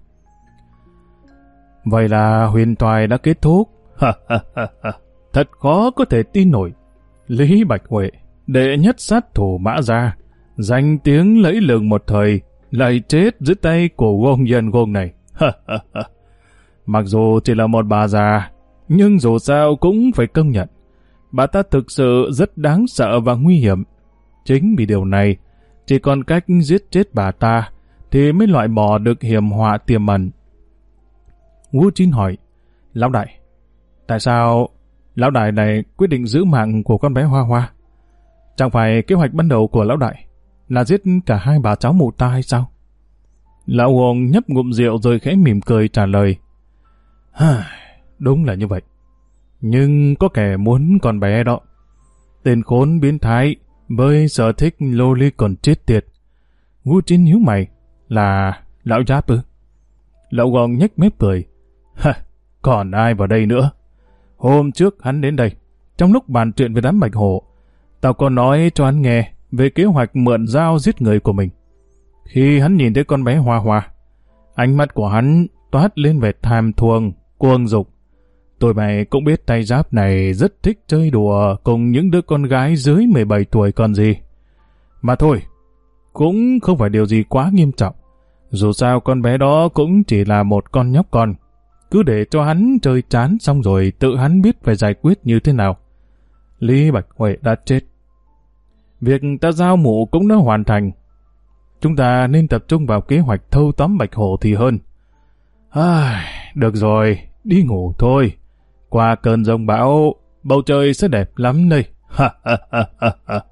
Vậy là huyền thoại đã kết thúc. Ha ha ha ha. Thật khó có thể tin nổi. Lý Bạch Huệ, đệ nhất sát thủ Mã Gia, danh tiếng lẫy lừng một thời, lại chết dưới tay của Wong Yan Gong này. Ha ha ha. Mặc dù chỉ là một bà già, nhưng dù sao cũng phải công nhận, bà ta thực sự rất đáng sợ và nguy hiểm. Chính vì điều này, chỉ còn cách giết chết bà ta thì mới loại bỏ được hiểm họa tiềm ẩn. Wu Jin hỏi, lão đại, tại sao lão đại này quyết định giữ mạng của con bé Hoa Hoa? Chẳng phải kế hoạch ban đầu của lão đại là giết cả hai bà cháu mụ ta hay sao? Lão Huông nhấp ngụm rượu rồi khẽ mỉm cười trả lời. Đúng là như vậy. Nhưng có kẻ muốn con bé đó. Tên khốn biến thái với sở thích loli còn chết tiệt. Wu Jin nhíu mày. Là lão Giáp ư? Lão Huông nhếch mép cười. Ha, còn ai vào đây nữa? Hôm trước hắn đến đây, trong lúc bàn chuyện với đám Bạch Hổ, tao có nói cho hắn nghe về kế hoạch mượn dao giết người của mình. Khi hắn nhìn thấy con bé Hoa Hoa, ánh mắt của hắn toát lên vẻ tham thuồng, cuồng dục. Tụi mày cũng biết tay Giáp này rất thích chơi đùa cùng những đứa con gái dưới mười bảy tuổi còn gì. Mà thôi, cũng không phải điều gì quá nghiêm trọng. Dù sao con bé đó cũng chỉ là một con nhóc con. Cứ để cho hắn chơi chán xong rồi tự hắn biết phải giải quyết như thế nào. Lý Bạch Huệ đã chết. Việc ta giao mụ cũng đã hoàn thành. Chúng ta nên tập trung vào kế hoạch thâu tóm Bạch Hổ thì hơn. À, được rồi, đi ngủ thôi. Qua cơn giông bão, bầu trời sẽ đẹp lắm đây. Ha ha ha ha ha.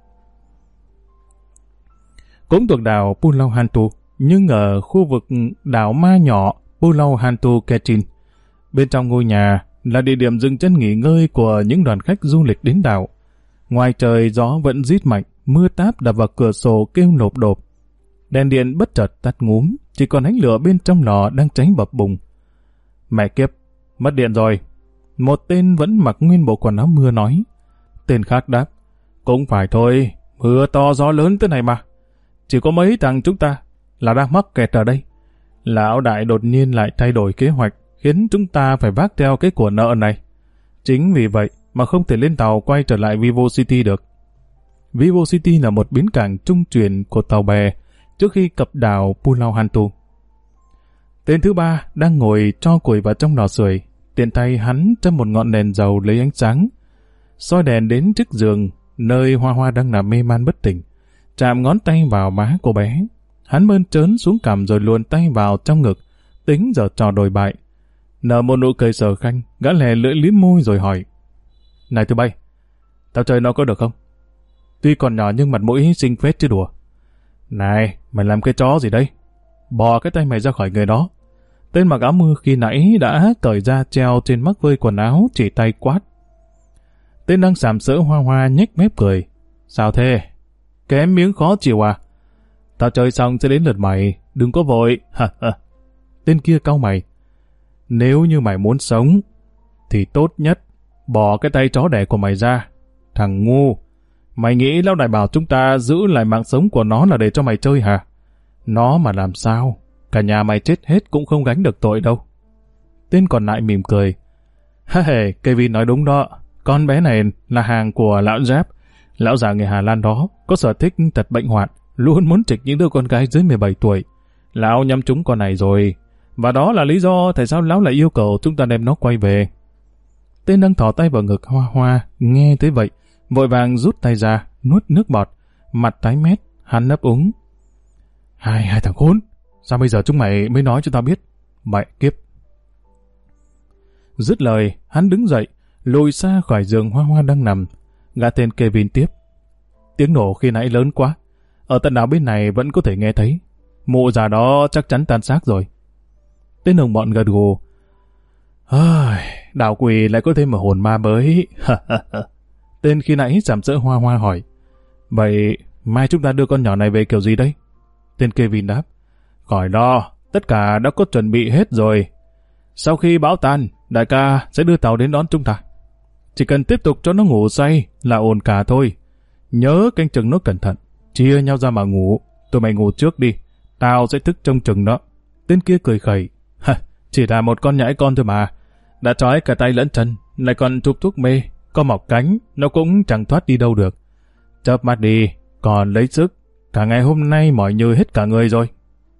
Cũng thuộc đảo Pulau Hantu, nhưng ở khu vực đảo ma nhỏ Pulau Hantu Kechin. Bên trong ngôi nhà là địa điểm dừng chân nghỉ ngơi của những đoàn khách du lịch đến đảo. Ngoài trời gió vẫn rít mạnh, mưa táp đập vào cửa sổ kêu nộp đột. Đèn điện bất chợt tắt ngúm, chỉ còn ánh lửa bên trong lò đang cháy bập bùng. Mẹ kiếp, mất điện rồi. Một tên vẫn mặc nguyên bộ quần áo mưa nói. Tên khác đáp, cũng phải thôi, mưa to gió lớn thế này mà. Chỉ có mấy thằng chúng ta là đang mắc kẹt ở đây. Lão đại đột nhiên lại thay đổi kế hoạch, khiến chúng ta phải vác theo cái của nợ này. Chính vì vậy mà không thể lên tàu quay trở lại Vivo City được. Vivo City là một bến cảng trung chuyển của tàu bè trước khi cập đảo Pulau Hantu. Tên thứ ba đang ngồi cho củi vào trong lò sưởi, tiện tay hắn châm một ngọn đèn dầu lấy ánh sáng, soi đèn đến trước giường nơi Hoa Hoa đang nằm mê man bất tỉnh, chạm ngón tay vào má cô bé. Hắn mơn trớn xuống cằm rồi luồn tay vào trong ngực, tính giờ trò đồi bại. Nở một nụ cười sờ khanh, gã lè lưỡi liếm môi rồi hỏi, này tụi bay, tao chơi nó có được không? Tuy còn nhỏ nhưng mặt mũi xinh phết chứ đùa. Này, mày làm cái chó gì đây? Bỏ cái tay mày ra khỏi người đó. Tên mặc áo mưa khi nãy đã cởi ra treo trên mắc vơi quần áo, chỉ tay quát. Tên đang sàm sỡ Hoa Hoa nhếch mép cười. Sao thế? Kém miếng khó chịu à? Tao chơi xong sẽ đến lượt mày, đừng có vội. Tên kia cau mày. Nếu như mày muốn sống, thì tốt nhất bỏ cái tay chó đẻ của mày ra. Thằng ngu, mày nghĩ lão đại bảo chúng ta giữ lại mạng sống của nó là để cho mày chơi hả? Nó mà làm sao, cả nhà mày chết hết cũng không gánh được tội đâu. Tên còn lại mỉm cười. Ha hề, Kevin nói đúng đó. Con bé này là hàng của lão Jeb. Lão già người Hà Lan đó có sở thích tật bệnh hoạn, luôn muốn trịch những đứa con gái dưới mười bảy tuổi. Lão nhắm trúng con này rồi. Và đó là lý do tại sao lão lại yêu cầu chúng ta đem nó quay về. Tên đang thò tay vào ngực Hoa Hoa, nghe tới vậy, vội vàng rút tay ra, nuốt nước bọt, mặt tái mét, hắn ấp úng. Hai, hai thằng khốn, sao bây giờ chúng mày mới nói cho tao biết? Mẹ kiếp. Dứt lời, hắn đứng dậy, lùi xa khỏi giường Hoa Hoa đang nằm. Gã tên Kevin tiếp. Tiếng nổ khi nãy lớn quá, ở tận đảo bên này vẫn có thể nghe thấy. Mụ già đó chắc chắn tan xác rồi. Tên đồng bọn gật gù. Đảo quỷ lại có thêm một hồn ma mới. Tên khi nãy sàm sỡ Hoa Hoa hỏi. Vậy mai chúng ta đưa con nhỏ này về kiểu gì đây? Tên Kevin đáp. Khỏi lo, tất cả đã có chuẩn bị hết rồi. Sau khi bão tan, đại ca sẽ đưa tàu đến đón chúng ta. Chỉ cần tiếp tục cho nó ngủ say là ổn cả thôi. Nhớ canh chừng nó cẩn thận, chia nhau ra mà ngủ. Tụi mày ngủ trước đi, tao sẽ thức trông chừng nó. Tên kia cười khẩy. Chỉ là một con nhãi con thôi mà. Đã trói cả tay lẫn chân, lại còn chụp thuốc mê, có mọc cánh, nó cũng chẳng thoát đi đâu được. Chớp mắt đi, còn lấy sức. Cả ngày hôm nay mỏi như hết cả người rồi.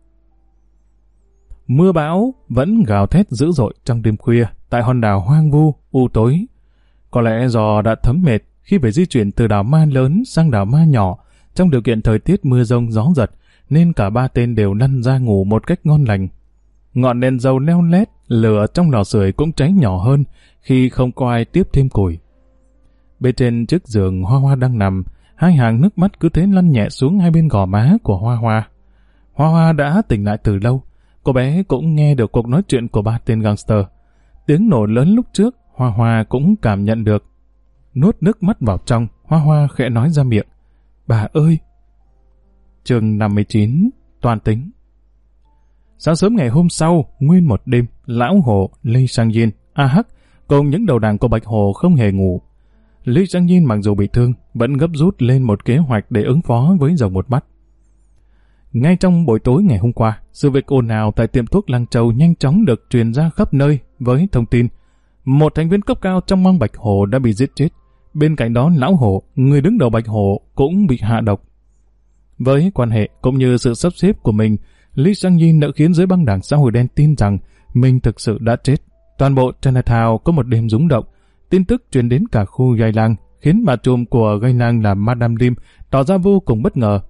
Mưa bão vẫn gào thét dữ dội trong đêm khuya tại hòn đảo hoang vu, u tối. Có lẽ do đã thấm mệt khi phải di chuyển từ đảo ma lớn sang đảo ma nhỏ trong điều kiện thời tiết mưa rông gió giật, nên cả ba tên đều lăn ra ngủ một cách ngon lành. Ngọn đèn dầu leo lét, lửa trong lò sưởi cũng cháy nhỏ hơn khi không có ai tiếp thêm củi. Bên trên chiếc giường Hoa Hoa đang nằm, hai hàng nước mắt cứ thế lăn nhẹ xuống hai bên gò má của Hoa Hoa. Hoa Hoa đã tỉnh lại từ lâu, cô bé cũng nghe được cuộc nói chuyện của ba tên gangster. Tiếng nổ lớn lúc trước, Hoa Hoa cũng cảm nhận được. Nuốt nước mắt vào trong, Hoa Hoa khẽ nói ra miệng. Bà ơi! Chương năm mươi chín, toàn tính. Sáng sớm ngày hôm sau, nguyên một đêm, Lão Hồ, Lê Sang Yin, A Hắc cùng những đầu đàn của Bạch Hồ không hề ngủ. Lê Sang Yin mặc dù bị thương, vẫn gấp rút lên một kế hoạch để ứng phó với dòng một mắt. Ngay trong buổi tối ngày hôm qua, sự việc ồn ào tại tiệm thuốc Lăng Châu nhanh chóng được truyền ra khắp nơi với thông tin một thành viên cấp cao trong băng Bạch Hồ đã bị giết chết. Bên cạnh đó, Lão Hồ, người đứng đầu Bạch Hồ, cũng bị hạ độc. Với quan hệ cũng như sự sắp xếp của mình, Lee Sang-yin đã khiến giới băng đảng xã hội đen tin rằng mình thực sự đã chết. Toàn bộ Chinatown có một đêm rúng động. Tin tức truyền đến cả khu Gai Lang, khiến bà trùm của Gai Lang là Madame Lim tỏ ra vô cùng bất ngờ.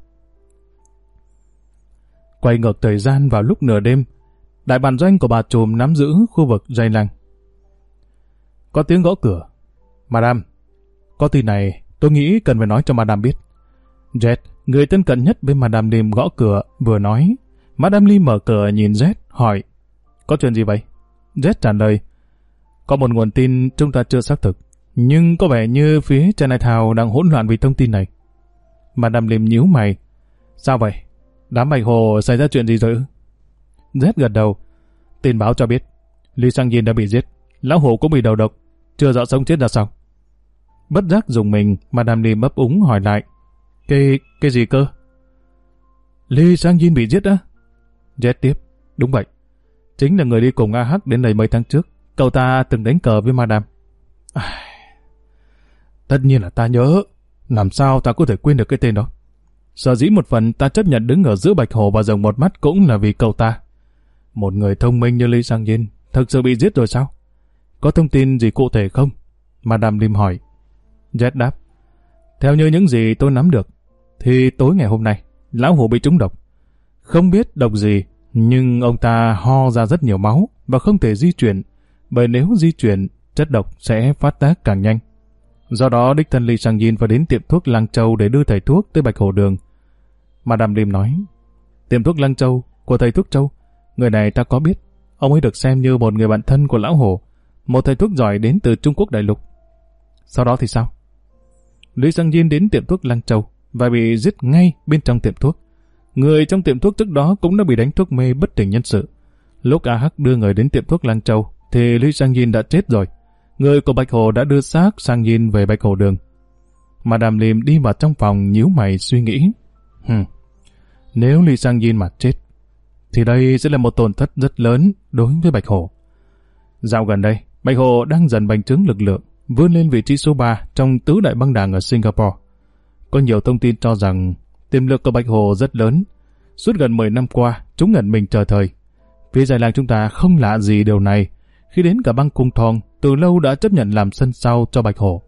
Quay ngược thời gian vào lúc nửa đêm, đại bản doanh của bà trùm nắm giữ khu vực Gai Lang. Có tiếng gõ cửa. Madame, có tin này tôi nghĩ cần phải nói cho Madame biết. Jet, người thân cận nhất bên Madame Lim gõ cửa, vừa nói. Madame Lim mở cửa nhìn Jet, hỏi. Có chuyện gì vậy? Jet trả lời. Có một nguồn tin chúng ta chưa xác thực, nhưng có vẻ như phía Chinatown đang hỗn loạn vì thông tin này. Madame Lim nhíu mày. Sao vậy? Đám Bạch Hồ xảy ra chuyện gì rồi ư? Jet gật đầu. Tin báo cho biết, Lee Sang-yin đã bị giết, Lão Hồ cũng bị đầu độc, chưa rõ sống chết ra sao. Bất giác dùng mình, Madame Lim ấp úng hỏi lại. Cái... cái gì cơ? Lee Sang-yin bị giết á? Jet tiếp. Đúng vậy. Chính là người đi cùng A Hắc đến đây mấy tháng trước. Cậu ta từng đánh cờ với Madame. À, tất nhiên là ta nhớ. Làm sao ta có thể quên được cái tên đó? Sở dĩ một phần ta chấp nhận đứng ở giữa Bạch Hồ và Rồng Một Mắt cũng là vì cậu ta. Một người thông minh như Lee Sang-yin thực sự bị giết rồi sao? Có thông tin gì cụ thể không? Madame Lim hỏi. Jet đáp. Theo như những gì tôi nắm được, thì tối ngày hôm nay, Lão Hồ bị trúng độc. Không biết độc gì, nhưng ông ta ho ra rất nhiều máu và không thể di chuyển, bởi nếu di chuyển, chất độc sẽ phát tác càng nhanh. Do đó đích thân Lee Sang Yin phải đến tiệm thuốc Lăng Châu để đưa thầy thuốc tới Bạch Hồ Đường. Madame Lim nói, tiệm thuốc Lăng Châu của thầy thuốc Châu, người này ta có biết. Ông ấy được xem như một người bạn thân của lão Hồ, một thầy thuốc giỏi đến từ Trung Quốc đại lục. Sau đó thì sao? Lee Sang Yin đến tiệm thuốc Lăng Châu và bị giết ngay bên trong tiệm thuốc. Người trong tiệm thuốc trước đó cũng đã bị đánh thuốc mê bất tỉnh nhân sự. Lúc A Hắc đưa người đến tiệm thuốc Lăng Châu thì Lee Sang Yin đã chết rồi. Người của Bạch Hồ đã đưa xác Sang Yin về Bạch Hồ Đường. Madame Lim đi vào trong phòng nhíu mày suy nghĩ. Hừm, nếu Lee Sang Yin mà chết, thì đây sẽ là một tổn thất rất lớn đối với Bạch Hồ. Dạo gần đây, Bạch Hồ đang dần bành trướng lực lượng, vươn lên vị trí số ba trong tứ đại băng đảng ở Singapore. Có nhiều thông tin cho rằng tiềm lực của Bạch Hồ rất lớn. Suốt gần mười năm qua, chúng ngẩn mình chờ thời. Phía Giai Lang chúng ta không lạ gì điều này, khi đến cả băng Cung Thong từ lâu đã chấp nhận làm sân sau cho Bạch Hồ.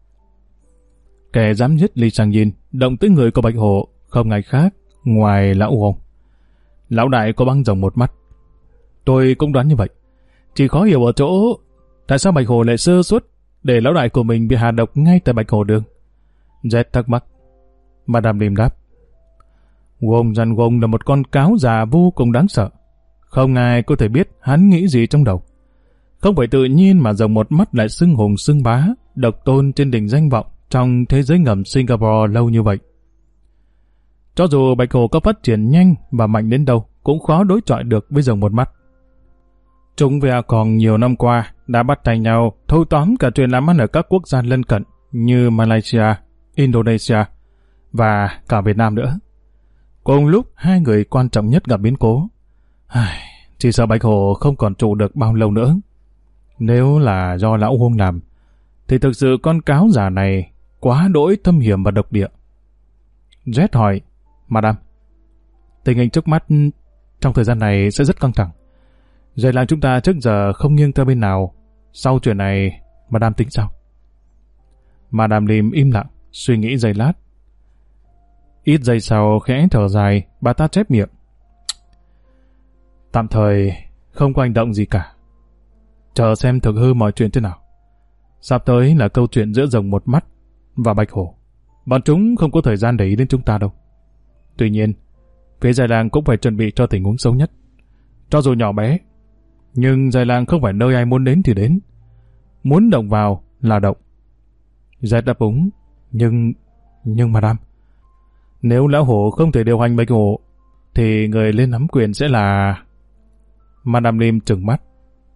Kẻ dám giết Lee Sang Yin động tới người của Bạch Hồ không ai khác ngoài lão Hồng. Lão đại có băng rồng một mắt. Tôi cũng đoán như vậy. Chỉ khó hiểu ở chỗ tại sao Bạch Hồ lại sơ suất để lão đại của mình bị hạ độc ngay tại Bạch Hồ Đường. Jet thắc mắc. Madame Lim đáp. Wong Jan Wong là một con cáo già vô cùng đáng sợ. Không ai có thể biết hắn nghĩ gì trong đầu. Không phải tự nhiên mà rồng một mắt lại xưng hùng xưng bá, độc tôn trên đỉnh danh vọng trong thế giới ngầm Singapore lâu như vậy. Cho dù Bạch Hồ có phát triển nhanh và mạnh đến đâu, cũng khó đối chọi được với rồng một mắt. Chúng về còn nhiều năm qua đã bắt tay nhau thâu tóm cả chuyện làm ăn ở các quốc gia lân cận như Malaysia, Indonesia và cả Việt Nam nữa. Cùng lúc hai người quan trọng nhất gặp biến cố. Chỉ sợ Bạch Hồ không còn trụ được bao lâu nữa. Nếu là do lão Huông làm, thì thực sự con cáo già này quá đỗi thâm hiểm và độc địa. Jet hỏi, Madame, tình hình trước mắt trong thời gian này sẽ rất căng thẳng. Giai Lang chúng ta trước giờ không nghiêng theo bên nào. Sau chuyện này, Madame tính sao? Madame Lim im lặng, suy nghĩ giây lát. Ít giây sau khẽ thở dài, bà ta chép miệng. Tạm thời không có hành động gì cả. Chờ xem thực hư mọi chuyện thế nào. Sắp tới là câu chuyện giữa rồng một mắt và Bạch Hổ. Bọn chúng không có thời gian để ý đến chúng ta đâu. Tuy nhiên, phía Giai Lang cũng phải chuẩn bị cho tình huống xấu nhất. Cho dù nhỏ bé, nhưng Giai Lang không phải nơi ai muốn đến thì đến. Muốn động vào là động. Giai đáp ứng, nhưng... nhưng Madame, nếu lão hổ không thể điều hành Bạch Hổ, thì người lên nắm quyền sẽ là... Madame Lim trừng mắt.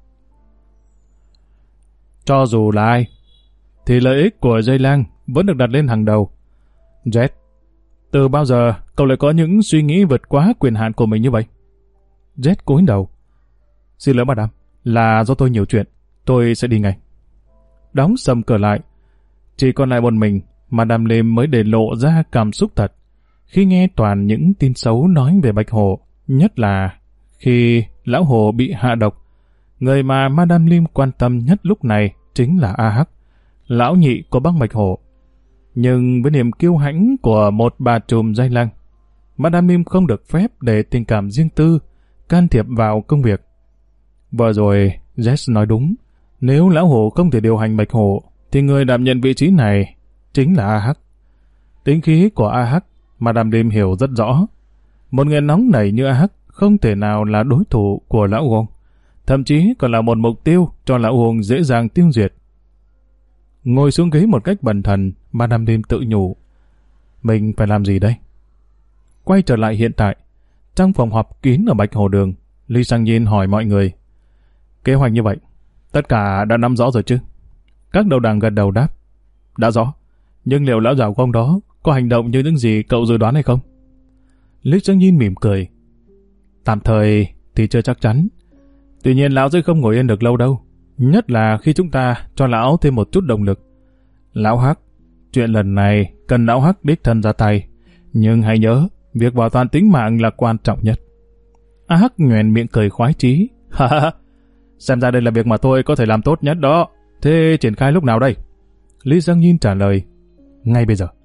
Cho dù là ai, thì lợi ích của Giai Lang vẫn được đặt lên hàng đầu. Jet, từ bao giờ cậu lại có những suy nghĩ vượt quá quyền hạn của mình như vậy? Jet cúi đầu. Xin lỗi Madame, là do tôi nhiều chuyện, tôi sẽ đi ngay. Đóng sầm cửa lại, chỉ còn lại một mình, Madame Lim mới để lộ ra cảm xúc thật khi nghe toàn những tin xấu nói về Bạch Hổ, nhất là khi lão Hồ bị hạ độc. Người mà Madame Lim quan tâm nhất lúc này chính là A Hắc, lão nhị của băng Bạch Hổ. Nhưng với niềm kiêu hãnh của một bà trùm Giai Lang, Madame Lim không được phép để tình cảm riêng tư can thiệp vào công việc. Vừa rồi, Jess nói đúng, nếu lão Hổ không thể điều hành Bạch Hổ, thì người đảm nhận vị trí này chính là A Hắc. Tính khí của A Hắc, Madame Lim hiểu rất rõ. Một người nóng nảy như A Hắc không thể nào là đối thủ của lão Huông, thậm chí còn là một mục tiêu cho lão Huông dễ dàng tiêu diệt. Ngồi xuống ghế một cách bần thần, Madame Lim tự nhủ, mình phải làm gì đây? Quay trở lại hiện tại, trong phòng họp kín ở Bạch Hồ Đường, Lee Sang Yin hỏi mọi người, kế hoạch như vậy, tất cả đã nắm rõ rồi chứ? Các đầu đảng gật đầu đáp, đã rõ, nhưng liệu lão già của ông đó có hành động như những gì cậu dự đoán hay không? Lee Sang Yin mỉm cười, tạm thời thì chưa chắc chắn. Tuy nhiên lão sẽ không ngồi yên được lâu đâu, nhất là khi chúng ta cho lão thêm một chút động lực. Lão Hắc, chuyện lần này cần lão Hắc đích thân ra tay, nhưng hãy nhớ, việc bảo toàn tính mạng là quan trọng nhất. A Hắc nhoẻn miệng cười khoái chí, ha ha, xem ra đây là việc mà tôi có thể làm tốt nhất đó. Thế triển khai lúc nào đây? Lee Sang Yin trả lời, ngay bây giờ.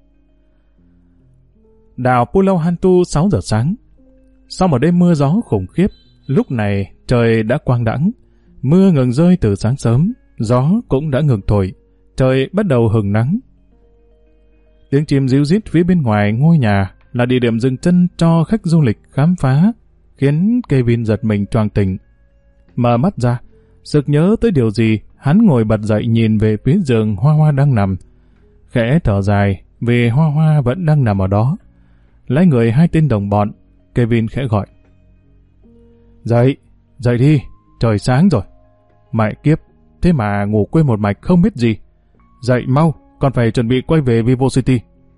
Đảo Pulau Hantu sáu giờ sáng. Sau một đêm mưa gió khủng khiếp, lúc này trời đã quang đãng, mưa ngừng rơi từ sáng sớm, gió cũng đã ngừng thổi, trời bắt đầu hừng nắng. Tiếng chim ríu rít phía bên ngoài ngôi nhà là địa điểm dừng chân cho khách du lịch khám phá, khiến Kevin giật mình choàng tỉnh. Mở mắt ra, sực nhớ tới điều gì, hắn ngồi bật dậy nhìn về phía giường Hoa Hoa đang nằm. Khẽ thở dài vì Hoa Hoa vẫn đang nằm ở đó. Lấy người hai tên đồng bọn, Kevin khẽ gọi. Dậy, dậy đi, trời sáng rồi. Mẹ kiếp, thế mà ngủ quên một mạch không biết gì. Dậy mau, còn phải chuẩn bị quay về Vivo City.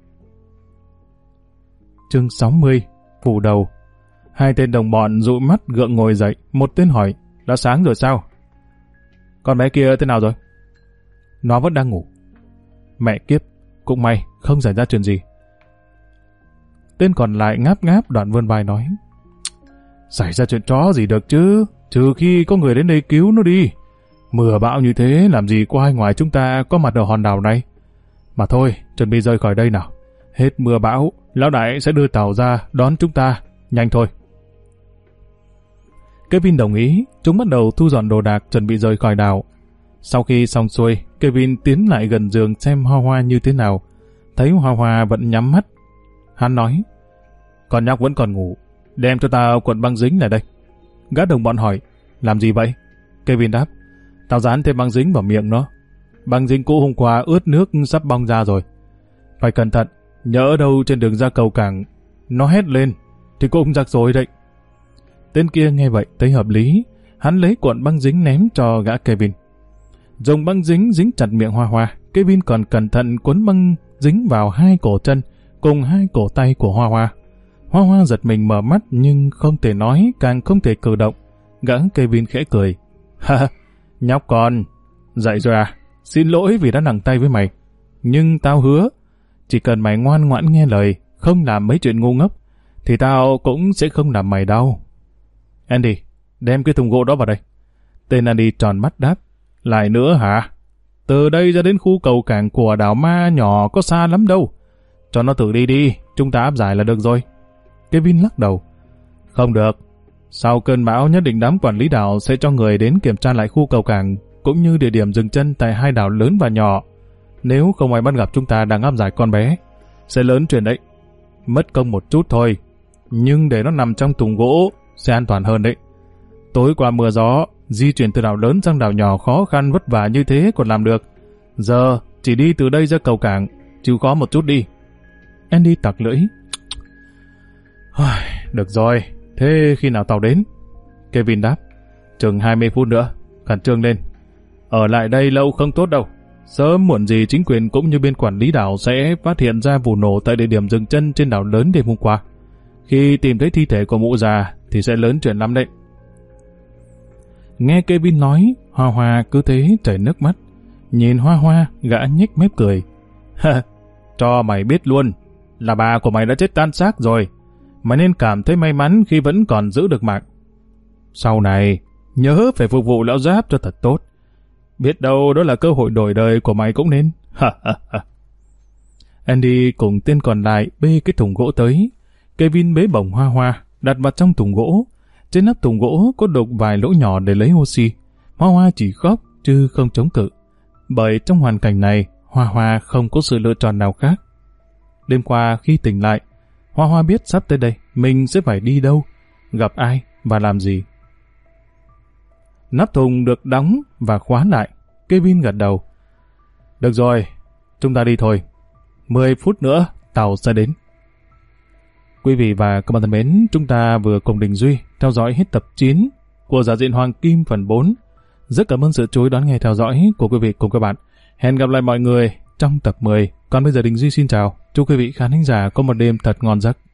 Chương sáu mươi, phủ đầu. Hai tên đồng bọn dụi mắt gượng ngồi dậy, một tên hỏi, đã sáng rồi sao? Con bé kia thế nào rồi? Nó vẫn đang ngủ. Mẹ kiếp, cũng may, không xảy ra chuyện gì. Tên còn lại ngáp ngáp đoạn vươn vai nói, xảy ra chuyện chó gì được chứ, trừ khi có người đến đây cứu nó đi. Mưa bão như thế làm gì có ai ngoài chúng ta có mặt ở hòn đảo này. Mà thôi, chuẩn bị rời khỏi đây nào. Hết mưa bão, lão đại sẽ đưa tàu ra đón chúng ta. Nhanh thôi. Kevin đồng ý, chúng bắt đầu thu dọn đồ đạc chuẩn bị rời khỏi đảo. Sau khi xong xuôi, Kevin tiến lại gần giường xem Hoa Hoa như thế nào. Thấy Hoa Hoa vẫn nhắm mắt. Hắn nói, con nhóc vẫn còn ngủ, đem cho tao cuộn băng dính lại đây. Gã đồng bọn hỏi, làm gì vậy? Kevin đáp, tao dán thêm băng dính vào miệng nó. Băng dính cũ hôm qua ướt nước sắp bong ra rồi. Phải cẩn thận, nhỡ đâu trên đường ra cầu cảng nó hét lên thì cũng rắc rối đấy. Tên kia nghe vậy thấy hợp lý, hắn lấy cuộn băng dính ném cho gã Kevin. Dùng băng dính dính chặt miệng Hoa Hoa, Kevin còn cẩn thận cuốn băng dính vào hai cổ chân cùng hai cổ tay của Hoa Hoa. Hoa Hoa giật mình mở mắt nhưng không thể nói, càng không thể cử động. Gã Kevin khẽ cười. Ha, nhóc con, dậy rồi à? Xin lỗi vì đã nặng tay với mày. Nhưng tao hứa, chỉ cần mày ngoan ngoãn nghe lời, không làm mấy chuyện ngu ngốc, thì tao cũng sẽ không làm mày đau. Andy, đem cái thùng gỗ đó vào đây. Tên Andy tròn mắt đáp. Lại nữa hả? Từ đây ra đến khu cầu cảng của đảo ma nhỏ có xa lắm đâu. Cho nó thử đi đi, chúng ta áp giải là được rồi. Kevin lắc đầu. Không được. Sau cơn bão nhất định đám quản lý đảo sẽ cho người đến kiểm tra lại khu cầu cảng cũng như địa điểm dừng chân tại hai đảo lớn và nhỏ. Nếu không ai bắt gặp chúng ta đang áp giải con bé, sẽ lớn chuyện đấy. Mất công một chút thôi, nhưng để nó nằm trong thùng gỗ sẽ an toàn hơn đấy. Tối qua mưa gió, di chuyển từ đảo lớn sang đảo nhỏ khó khăn vất vả như thế còn làm được. Giờ chỉ đi từ đây ra cầu cảng, chịu khó một chút đi. Andy tặc lưỡi. Được rồi, thế khi nào tàu đến? Kevin đáp. Chừng hai mươi phút nữa, khẩn trương lên. Ở lại đây lâu không tốt đâu. Sớm muộn gì chính quyền cũng như bên quản lý đảo sẽ phát hiện ra vụ nổ tại địa điểm dừng chân trên đảo lớn đêm hôm qua. Khi tìm thấy thi thể của mụ già thì sẽ lớn chuyện lắm đấy. Nghe Kevin nói, Hoa Hoa cứ thế chảy nước mắt. Nhìn Hoa Hoa, gã nhếch mép cười. Ha, cho mày biết luôn, là bà của mày đã chết tan xác rồi. Mày nên cảm thấy may mắn khi vẫn còn giữ được mạng. Sau này, nhớ phải phục vụ lão Giáp cho thật tốt. Biết đâu đó là cơ hội đổi đời của mày cũng nên. Andy cùng tên còn lại bê cái thùng gỗ tới. Kevin bế bổng Hoa Hoa, đặt vào trong thùng gỗ. Trên nắp thùng gỗ có đục vài lỗ nhỏ để lấy oxy. Hoa Hoa chỉ khóc chứ không chống cự. Bởi trong hoàn cảnh này, Hoa Hoa không có sự lựa chọn nào khác. Đêm qua khi tỉnh lại, Hoa Hoa biết sắp tới đây mình sẽ phải đi đâu, gặp ai và làm gì. Nắp thùng được đóng và khóa lại. Kevin gật đầu. Được rồi, chúng ta đi thôi. Mười phút nữa tàu sẽ đến. Quý vị và các bạn thân mến, chúng ta vừa cùng Đình Duy theo dõi hết tập chín của Giả Diện Hoàng Kim phần bốn. Rất cảm ơn sự chú ý đón nghe theo dõi của quý vị cùng các bạn. Hẹn gặp lại mọi người trong tập mười. Còn bây giờ Đình Duy xin chào. Chúc quý vị khán thính giả có một đêm thật ngon giấc.